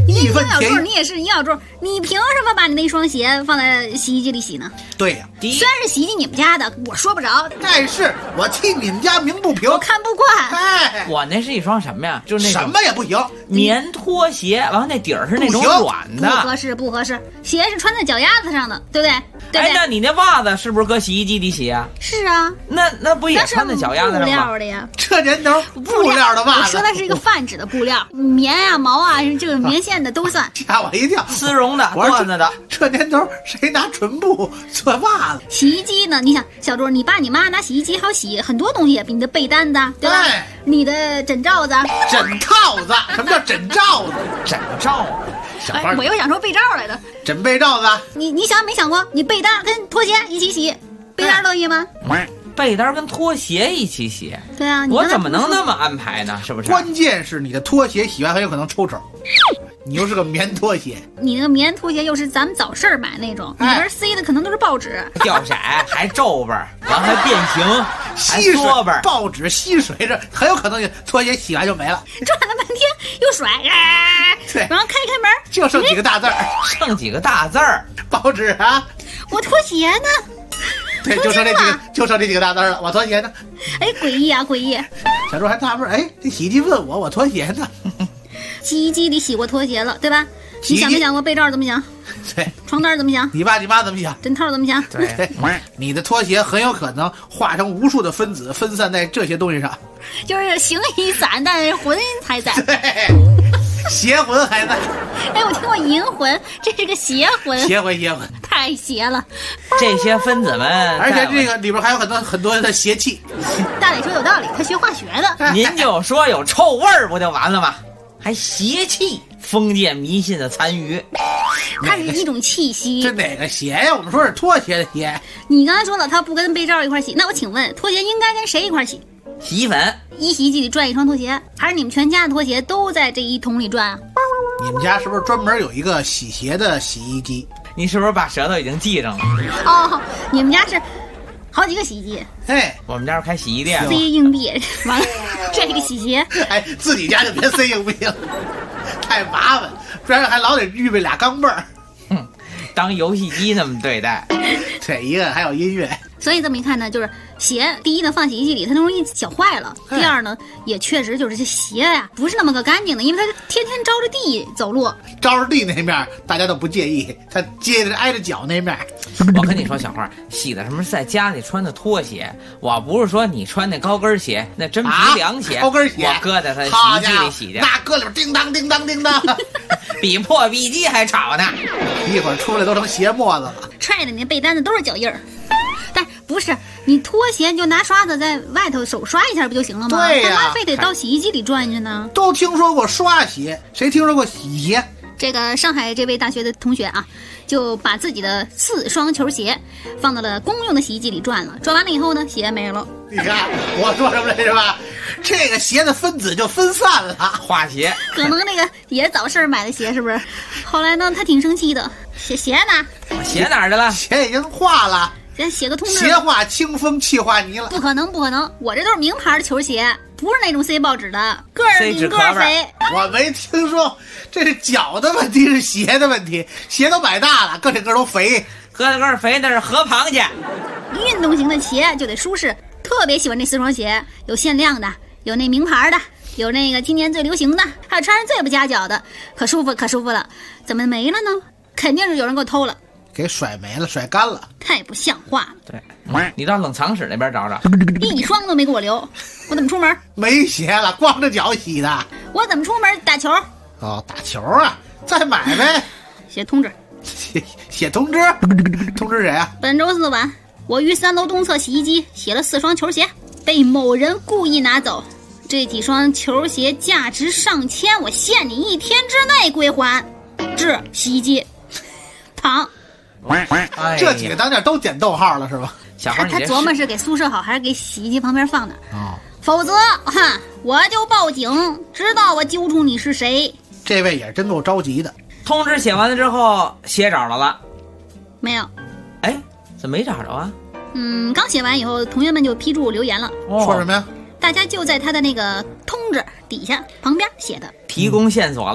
义愤填膺。 你也是一小柱，你凭什么把你那双鞋放在洗衣机里洗呢？ 对呀， 虽然是洗衣机你们家的，我说不着， 但是我替你们家鸣不平， 我看不惯。 哎， 我那是一双什么呀？就是那什么也不行， 棉拖鞋，完了那底儿是那种软的， 不合适。鞋是穿在脚丫子上的，对不对？对不对？ 那你那袜子是不是搁洗衣机里洗啊？ 是啊， 那不也穿在脚丫子上吗？ 布料的呀， 这年头布料的袜子。 我说的是一个泛指的布料，棉啊、毛啊，这个棉线的都算。 吓我一跳， 丝绒的、缎子的。 这年头谁拿纯布做袜子？ 洗衣机呢？你想，小周，你爸你妈拿洗衣机好洗很多东西，比你的被单子，对吧？你的枕罩子、 枕套子，什么叫枕罩子？ 枕罩。 我又想说被罩来的。 枕被罩子。 你想没想过，你被单跟拖鞋一起洗，被单乐意吗？ 被单跟拖鞋一起洗。 对啊， 我怎么能那么安排呢？是不是？ 关键是你的拖鞋洗完很有可能抽抽。你又是个棉拖鞋， 你那个棉拖鞋又是咱们早市买那种，里边塞的可能都是报纸， 掉色还皱巴，完还变形， 吸水，报纸吸水，这很有可能拖鞋洗完就没了。 转了半天又甩， 对， 然后开门就剩几个大字儿， 剩几个大字儿， 报纸啊， 我拖鞋呢？ 对，就剩这几个大字了，我拖鞋呢？ 哎，诡异啊，诡异！ 小周还纳闷，哎，这洗衣机问我拖鞋呢？ 洗衣机里洗过拖鞋了，对吧？你想没想过被罩怎么想？ 对， 床单怎么想？ 你爸你妈怎么想？ 枕套怎么想？ 对，你的拖鞋很有可能化成无数的分子，分散在这些东西上。 就是形已散，但是魂还在。 对，邪魂还在。 哎，我听过银魂，这是个邪魂。 邪魂， 太邪了。 这些分子们， 而且这个里边还有很多的邪气。 大磊说有道理，他学化学的。 您就说有臭味儿不就完了吗？还邪气，封建迷信的残余， 它是一种气息。 这哪个鞋呀？我们说是拖鞋的鞋。 你刚才说了，它不跟被罩一块洗，那我请问，拖鞋应该跟谁一块洗？ 洗衣粉。 一洗衣机里转一双拖鞋，还是你们全家的拖鞋都在这一桶里转啊？ 你们家是不是专门有一个洗鞋的洗衣机？ 你是不是把舌头已经记上了？ 哦，你们家是好几个洗衣机。 哎， 我们家是开洗衣店， 塞硬币，完了这个洗鞋。 哎，自己家就别塞硬币了，太麻烦，不然还老得预备俩钢镚儿， 当游戏机那么对待。 这一个还有音乐。 所以这么一看呢，就是鞋，第一呢放洗衣机里它容易搅坏了，第二呢也确实就是这鞋呀不是那么个干净的，因为它天天招着地走路， 招着地那面大家都不介意，它接着挨着脚那面。 我跟你说，小花洗的什么是在家里穿的拖鞋，我不是说你穿那高跟鞋，那真皮凉鞋， 高跟鞋我搁在它洗衣机里洗的， 那搁里边叮当叮当叮当， 比破壁机还吵呢， 一会儿出来都成鞋沫子了， 踹的你被单子都是脚印儿。但不是你拖鞋就拿刷子在外头手刷一下不就行了吗？ 对呀， 干嘛非得到洗衣机里转去呢？ 都听说过刷鞋，谁听说过洗鞋？ 这个上海这位大学的同学啊，就把自己的4双球鞋放到了公用的洗衣机里转了，转完了以后呢，鞋没了。 你看我说什么来着吧？这个鞋的分子就分散了， 化鞋。 可能那个也早市买的鞋是不是？后来呢，他挺生气的，鞋呢？ 鞋哪儿去了？ 鞋已经化了。 先写个通知， 鞋化清风气化泥了。 不可能，我这都是名牌的球鞋，不是那种塞报纸的，个儿顶个儿肥。 我没听说，这是脚的问题，是鞋的问题。鞋都买大了，个顶个儿都肥， 个顶个儿肥那是河螃蟹。 运动型的鞋就得舒适，特别喜欢这4双鞋，有限量的，有那名牌的，有那个今年最流行的，还有穿上最不夹脚的，可舒服了。怎么没了呢？肯定是有人给我偷了。 给甩没了，甩干了， 太不像话了。 对，你到冷藏室那边找找， 一双都没给我留，我怎么出门？ 没鞋了，光着脚洗的。 我怎么出门打球？ 哦，打球啊，再买呗。 写通知， 写通知，通知谁啊？ 本周4晚，我于3楼东侧洗衣机洗了4双球鞋，被某人故意拿走。这几双球鞋价值上千，我限你1天之内归还。至洗衣机旁。 这几个当家都点逗号了是吧？ 小孩， 他琢磨是给宿舍好还是给洗衣机旁边放的？否则我就报警，直到我揪出你是谁。 这位也真够着急的。 通知写完了之后，鞋找着了没有？ 哎，怎么没找着啊？ 刚写完以后，同学们就批注留言了。 说什么呀？ 大家就在他的那个通知底下旁边写的， 提供线索了。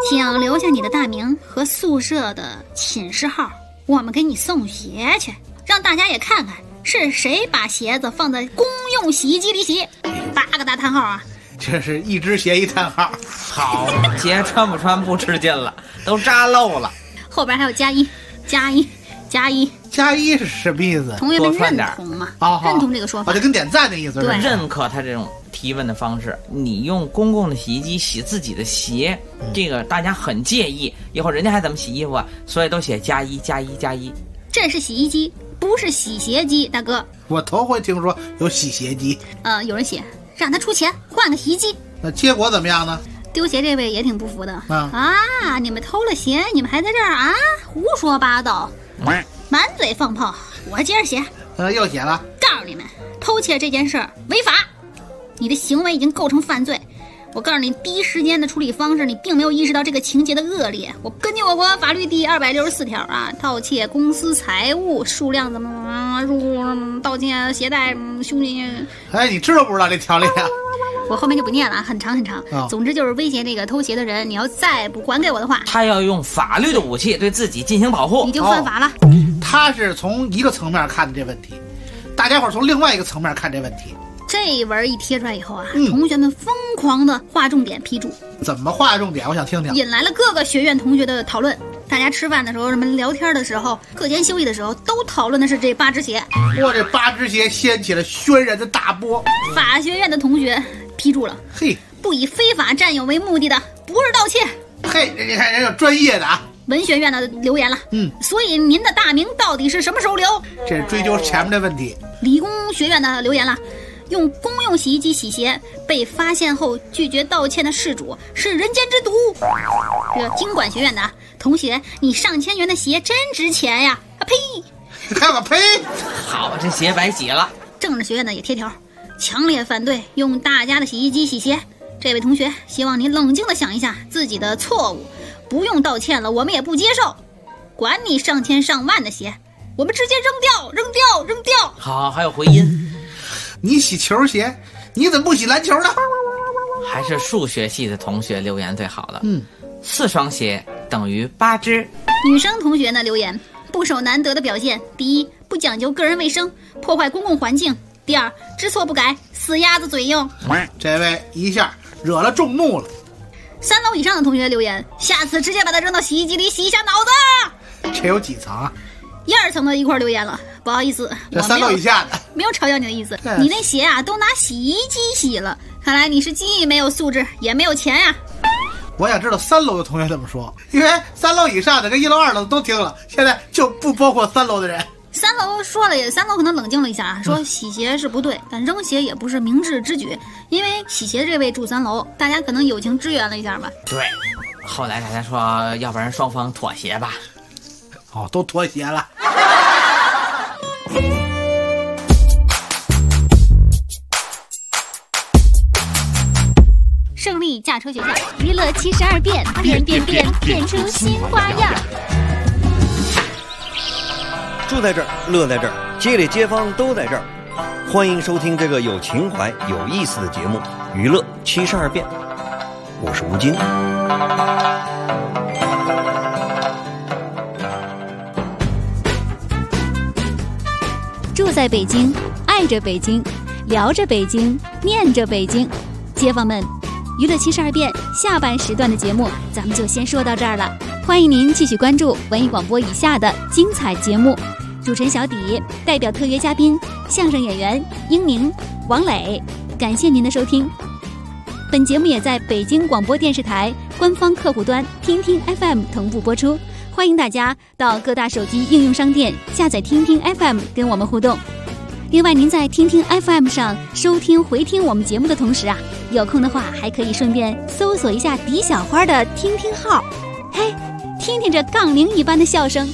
请留下你的大名和宿舍的寝室号，我们给你送鞋去，让大家也看看是谁把鞋子放在公用洗衣机里洗。8个大叹号啊！ 这是一只鞋一叹号。 好，鞋穿不穿不吃劲了，都扎漏了。 后边还有加一是什么意思？ 同学们认同吗？认同这个说法， 就跟点赞的意思是。 对， 认可他这种提问的方式。你用公共的洗衣机洗自己的鞋，这个大家很介意，以后人家还怎么洗衣服啊？所以都写加一。 这是洗衣机，不是洗鞋机，大哥。 我头回听说有洗鞋机。 有人写让他出钱换个洗衣机， 那结果怎么样呢？ 丢鞋这位也挺不服的啊！你们偷了鞋，你们还在这儿啊胡说八道，满嘴放炮！我接着写， 又写了。 告诉你们，偷窃这件事儿违法，你的行为已经构成犯罪。我告诉你，第一时间的处理方式，你并没有意识到这个情节的恶劣。我根据我国法律第264条啊，盗窃公司财物数量怎么盗窃携带凶器。 你知道不知道这条例啊？ 我后面就不念了，很长。总之就是威胁这个偷鞋的人，你要再不还给我的话， 他要用法律的武器对自己进行保护， 你就犯法了。 他是从一个层面看的这问题，大家伙从另外一个层面看这问题。 这文一贴出来以后啊，同学们疯狂的划重点批注。 怎么划重点？我想听听。 引来了各个学院同学的讨论。大家吃饭的时候，什么聊天的时候，课间休息的时候，都讨论的是这8只鞋。 这8只鞋掀起了轩然的大波。 法学院的同学批注了，不以非法占有为目的的，不是盗窃。 你看人有专业的啊。 文学院的留言了，所以您的大名到底是什么时候留？ 这是追究前面的问题。 理工学院的留言了。用公用洗衣机洗鞋被发现后拒绝道歉的事主是人间之毒。这个经管学院的同学，你上千元的鞋真值钱呀！呸！ 还有个呸！ 好，这鞋白洗了。 政治学院的也贴条，强烈反对用大家的洗衣机洗鞋。这位同学，希望你冷静地想一下自己的错误，不用道歉了，我们也不接受。管你上千上万的鞋，我们直接扔掉。 好，还有回音。 你洗球鞋，你怎么不洗篮球呢？ 还是数学系的同学留言最好了。4双鞋等于8只。 女生同学呢留言，不守难得的表现：第一，不讲究个人卫生，破坏公共环境；第二，知错不改，死鸭子嘴硬。 这位一下惹了众怒了。 3楼以上的同学留言，下次直接把它扔到洗衣机里洗一下脑子。 这有几层啊 ？1、2层的一块留言了，不好意思， 这3楼以下的没有嘲笑你的意思。你那鞋啊都拿洗衣机洗了，看来你是既没有素质也没有钱呀。 我想知道3楼的同学怎么说，因为3楼以上的跟1楼2楼都听了，现在就不包括3楼的人。 3楼说了，3楼可能冷静了一下，说洗鞋是不对，但扔鞋也不是明智之举，因为洗鞋这位住3楼，大家可能友情支援了一下吧。 对，后来大家说，要不然双方妥协吧。 都妥协了。 胜利驾车学校，娱乐72变，变出新花样。 住在这儿，乐在这儿，街里街坊都在这儿。欢迎收听这个有情怀、有意思的节目《娱乐72变》，我是吴京。 住在北京，爱着北京，聊着北京，念着北京。街坊们，娱乐72变下半时段的节目咱们就先说到这儿了，欢迎您继续关注文艺广播以下的精彩节目。主持人小底代表特约嘉宾相声演员英宁、王磊，感谢您的收听。本节目也在北京广播电视台官方客户端听听 FM 同步播出，欢迎大家到各大手机应用商店下载听听 FM 跟我们互动。另外您在听听 FM 上收听回听我们节目的同时啊，有空的话还可以顺便搜索一下狄小花的听听号，嘿，听听这杠铃一般的笑声。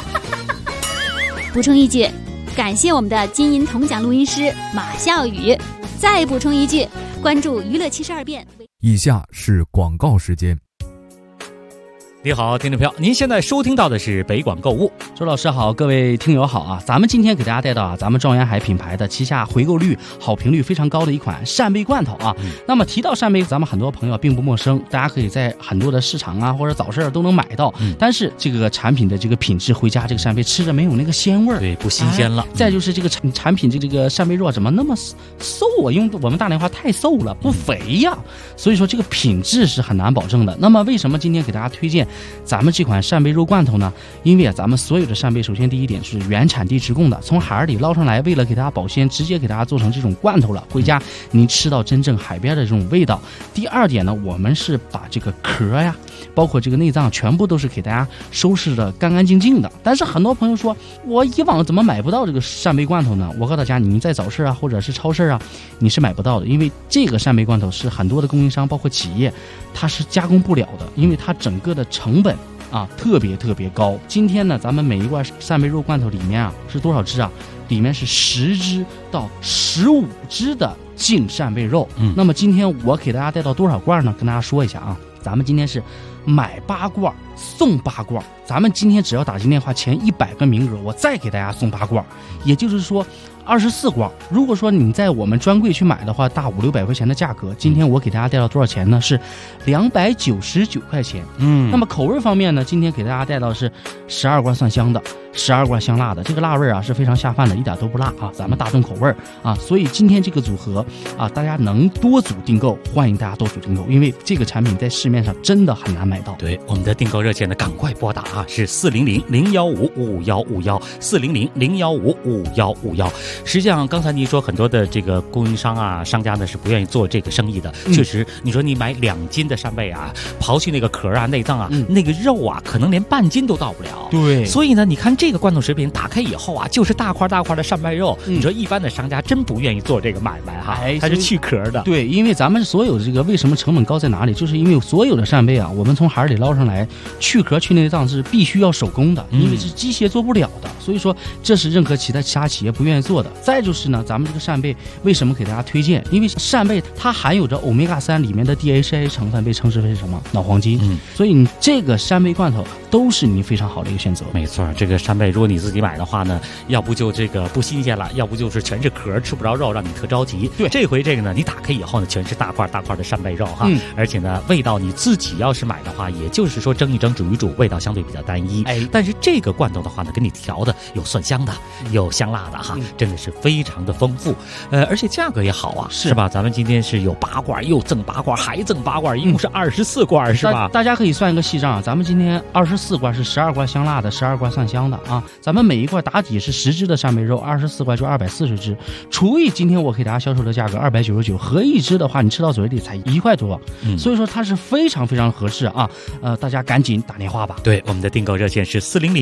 补充一句，感谢我们的金银铜奖录音师马笑宇。再补充一句，关注娱乐72变。 以下是广告时间。 你好，听众朋友，您现在收听到的是北广购物。 周老师好，各位听友好啊！咱们今天给大家带到咱们状元海品牌的旗下回购率、好评率非常高的一款扇贝罐头啊。那么提到扇贝，咱们很多朋友并不陌生，大家可以在很多的市场啊或者早市都能买到。但是这个产品的这个品质，回家这个扇贝吃着没有那个鲜味儿， 对，不新鲜了。 再就是这个产品这个扇贝肉怎么那么瘦啊？用我们大连话太瘦了，不肥呀。所以说这个品质是很难保证的。那么为什么今天给大家推荐咱们这款扇贝肉罐头呢？因为咱们所有的扇贝，首先第一点是原产地直供的，从海里捞上来，为了给大家保鲜，直接给大家做成这种罐头了，回家您吃到真正海边的这种味道。第二点呢，我们是把这个壳呀，包括这个内脏，全部都是给大家收拾的干干净净的。但是很多朋友说，我以往怎么买不到这个扇贝罐头呢？我告诉大家，你在早市啊或者是超市啊，你是买不到的，因为这个扇贝罐头是很多的供应商包括企业它是加工不了的，因为它整个的成本啊特别高。今天呢，咱们每一罐扇贝肉罐头里面啊是多少只啊？里面是10只到15只的净扇贝肉。那么今天我给大家带到多少罐呢？跟大家说一下啊，咱们今天是买8罐送8罐，咱们今天只要打进电话前100个名额，我再给大家送8罐，也就是说24罐。如果说你在我们专柜去买的话，大500-600块钱的价格，今天我给大家带到多少钱呢？是299块钱。那么口味方面呢，今天给大家带到是12罐蒜香的，12罐香辣的，这个辣味啊是非常下饭的，一点都不辣啊，咱们大众口味啊。所以今天这个组合啊，大家能多组订购，欢迎大家多组订购，因为这个产品在市面上真的很难买到。 对，我们的订购热线呢，赶快拨打啊，是400-015-5151，400-015-5151。实际上，刚才您说很多的这个供应商啊、商家呢是不愿意做这个生意的。确实，你说你买2斤的扇贝啊，刨去那个壳啊、内脏啊，那个肉啊，可能连半斤都到不了。 对， 所以呢，你看这个罐头食品打开以后啊，就是大块的扇贝肉。你说一般的商家真不愿意做这个买卖哈，它是去壳的。 对，因为咱们所有的这个为什么成本高在哪里？就是因为所有的扇贝啊，我们从海里捞上来，去壳去内脏是必须要手工的，因为是机械做不了的。所以说，这是任何其他企业不愿意做的。再就是呢，咱们这个扇贝为什么给大家推荐？因为扇贝它含有着欧米伽3里面的 DHA 成分，被称之为什么？脑黄金。所以你这个扇贝罐头都是你非常好的一个选择。 没错，这个扇贝如果你自己买的话呢，要不就这个不新鲜了，要不就是全是壳，吃不着肉，让你特着急。 对， 这回这个呢，你打开以后呢，全是大块的扇贝肉哈，而且呢，味道你自己要是买的话，也就是说蒸一蒸、煮一煮，味道相对比较单一。但是这个罐头的话呢，给你调的有蒜香的，有香辣的哈，真的是非常的丰富。而且价格也好啊，是吧？咱们今天是有8罐，又赠8罐，还赠8罐，一共是24罐，是吧？ 大家可以算一个细账，咱们今天24罐是12罐香辣的，12罐蒜香的啊。咱们每一罐打底是10只的扇贝肉，24罐就240只，除以今天我给大家销售的价格299，合一只的话，你吃到嘴里才1块多，所以说它是非常合适啊。大家赶紧打电话吧。 对，我们的订购热线是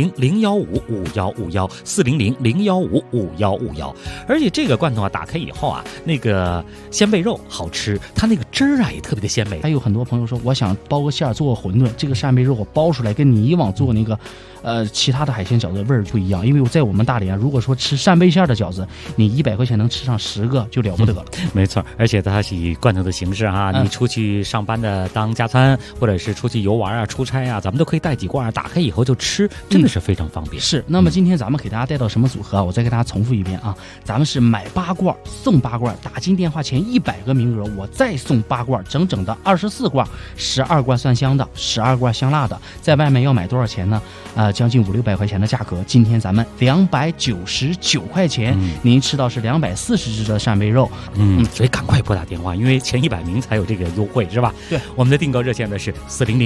400-015-5151，400-015-5151。而且这个罐头啊，打开以后啊，那个鲜贝肉好吃，它那个汁儿啊也特别的鲜美。 还有很多朋友说，我想包个馅儿做个馄饨，这个扇贝肉我包出来跟你以往做那个其他的海鲜饺子味儿不一样，因为我在我们大连，如果说吃扇贝馅的饺子，你100块钱能吃上10个就了不得了。 没错，而且它是以罐头的形式哈，你出去上班的当加餐，或者是出去游玩啊、出差啊，咱们都可以带几罐，打开以后就吃，真的是非常方便。 是，那么今天咱们给大家带到什么组合啊？我再给大家重复一遍啊，咱们是买8罐送8罐，打进电话前100个名额，我再送8罐，整整的24罐，12罐蒜香的，12罐香辣的，在外面要买多少钱呢？将近500-600块钱的价格，今天咱们299块钱，您吃到是240只的扇贝肉。 所以赶快拨打电话，因为前100名才有这个优惠，是吧？ 对， 我们的订购热线呢是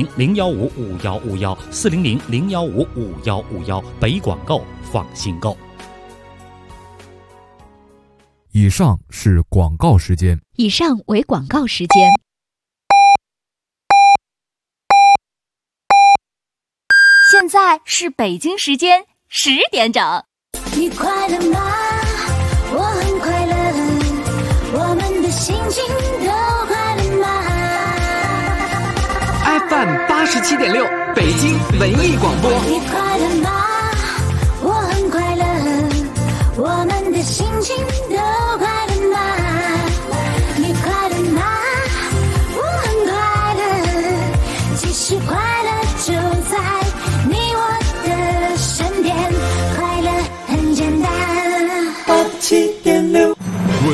400-015-5151，400-015-5151，北广购，放心购。 以上是广告时间。 以上为广告时间。 现在是北京时间10点整。 你快乐吗？我很快乐，我们的心情都快乐吗 ？FM 87.6，北京文艺广播。 你快乐吗？我很快乐，我们的心情都快乐吗？你快乐吗？我很快乐，其实快乐就在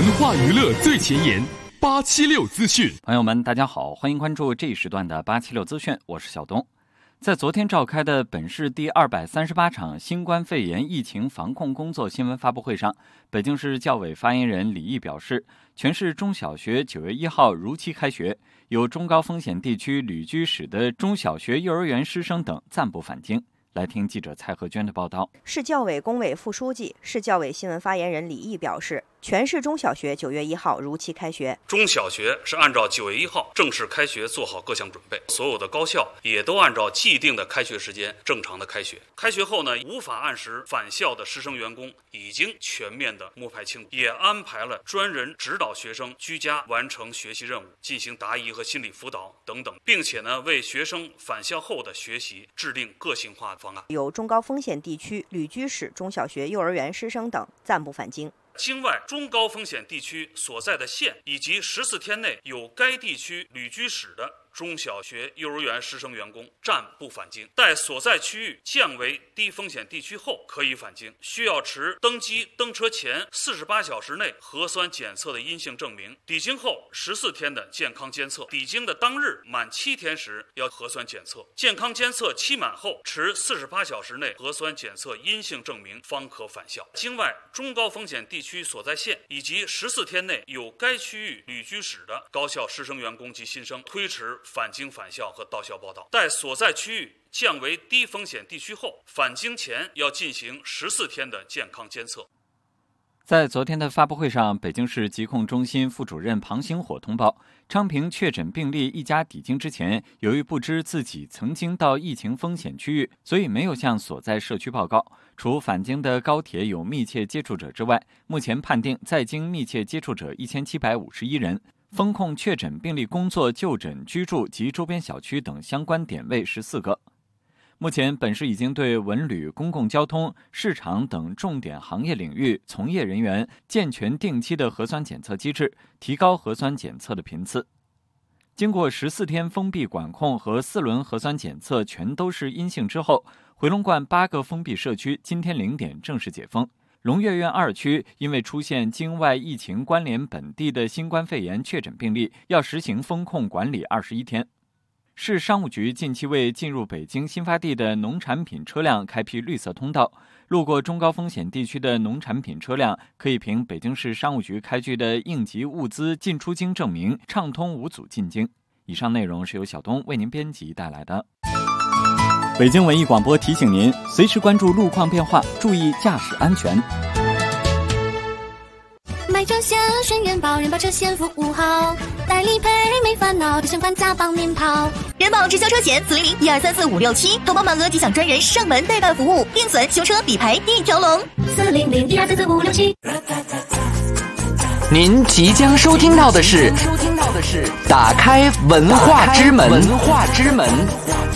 化娱乐最前沿，876资讯。 朋友们，大家好，欢迎关注这一时段的876资讯，我是小东。在昨天召开的本市第238场新冠肺炎疫情防控工作新闻发布会上，北京市教委发言人李毅表示，全市中小学9月1号如期开学，有中高风险地区旅居史的中小学、幼儿园师生等暂不返京。来听记者蔡和娟的报道。 市教委工委副书记、市教委新闻发言人李毅表示，全市中小学9月1号如期开学。 中小学是按照9月1号正式开学做好各项准备，所有的高校也都按照既定的开学时间正常的开学。开学后呢，无法按时返校的师生员工已经全面的摸排清，也安排了专人指导学生居家完成学习任务，进行答疑和心理辅导等等，并且呢，为学生返校后的学习制定个性化方案。 有中高风险地区旅居史中小学、幼儿园师生等暂不返京。 境外中高风险地区所在的县以及14天内有该地区旅居史的中小学、幼儿园师生员工暂不返京，待所在区域降为低风险地区后可以返京，需要持登机登车前48小时内核酸检测的阴性证明，抵京后14天的健康监测，抵京的当日满7天时要核酸检测，健康监测期满后持48小时内核酸检测阴性证明方可返校。境外中高风险地区所在县以及14天内有该区域旅居史的高校师生员工及新生，推迟返京返校和到校报到，待所在区域降为低风险地区后，返京前要进行14天的健康监测。 在昨天的发布会上，北京市疾控中心副主任庞星火通报，昌平确诊病例一家抵京之前，由于不知自己曾经到疫情风险区域，所以没有向所在社区报告。除返京的高铁有密切接触者之外，目前判定在京密切接触者1751人。封控确诊病例工作、就诊、居住及周边小区等相关点位14个。目前，本市已经对文旅、公共交通、市场等重点行业领域从业人员健全定期的核酸检测机制，提高核酸检测的频次。经过14天封闭管控和4轮核酸检测全都是阴性之后，回龙观8个封闭社区今天0点正式解封。龙悦苑2区因为出现境外疫情关联本地的新冠肺炎确诊病例，要实行封控管理21天。市商务局近期为进入北京新发地的农产品车辆开辟绿色通道，路过中高风险地区的农产品车辆可以凭北京市商务局开具的应急物资进出京证明，畅通无阻进京。以上内容是由小东为您编辑带来的。 北京文艺广播提醒您，随时关注路况变化，注意驾驶安全。 买车险选人保，人保车险服务好，代理赔没烦恼，提前款价帮您跑。 人保直销车险400-1234-567，投保满额即享专人上门代办服务，定损、修车、理赔一条龙。 400-1234-567。 您即将收听到的是打开文化之门。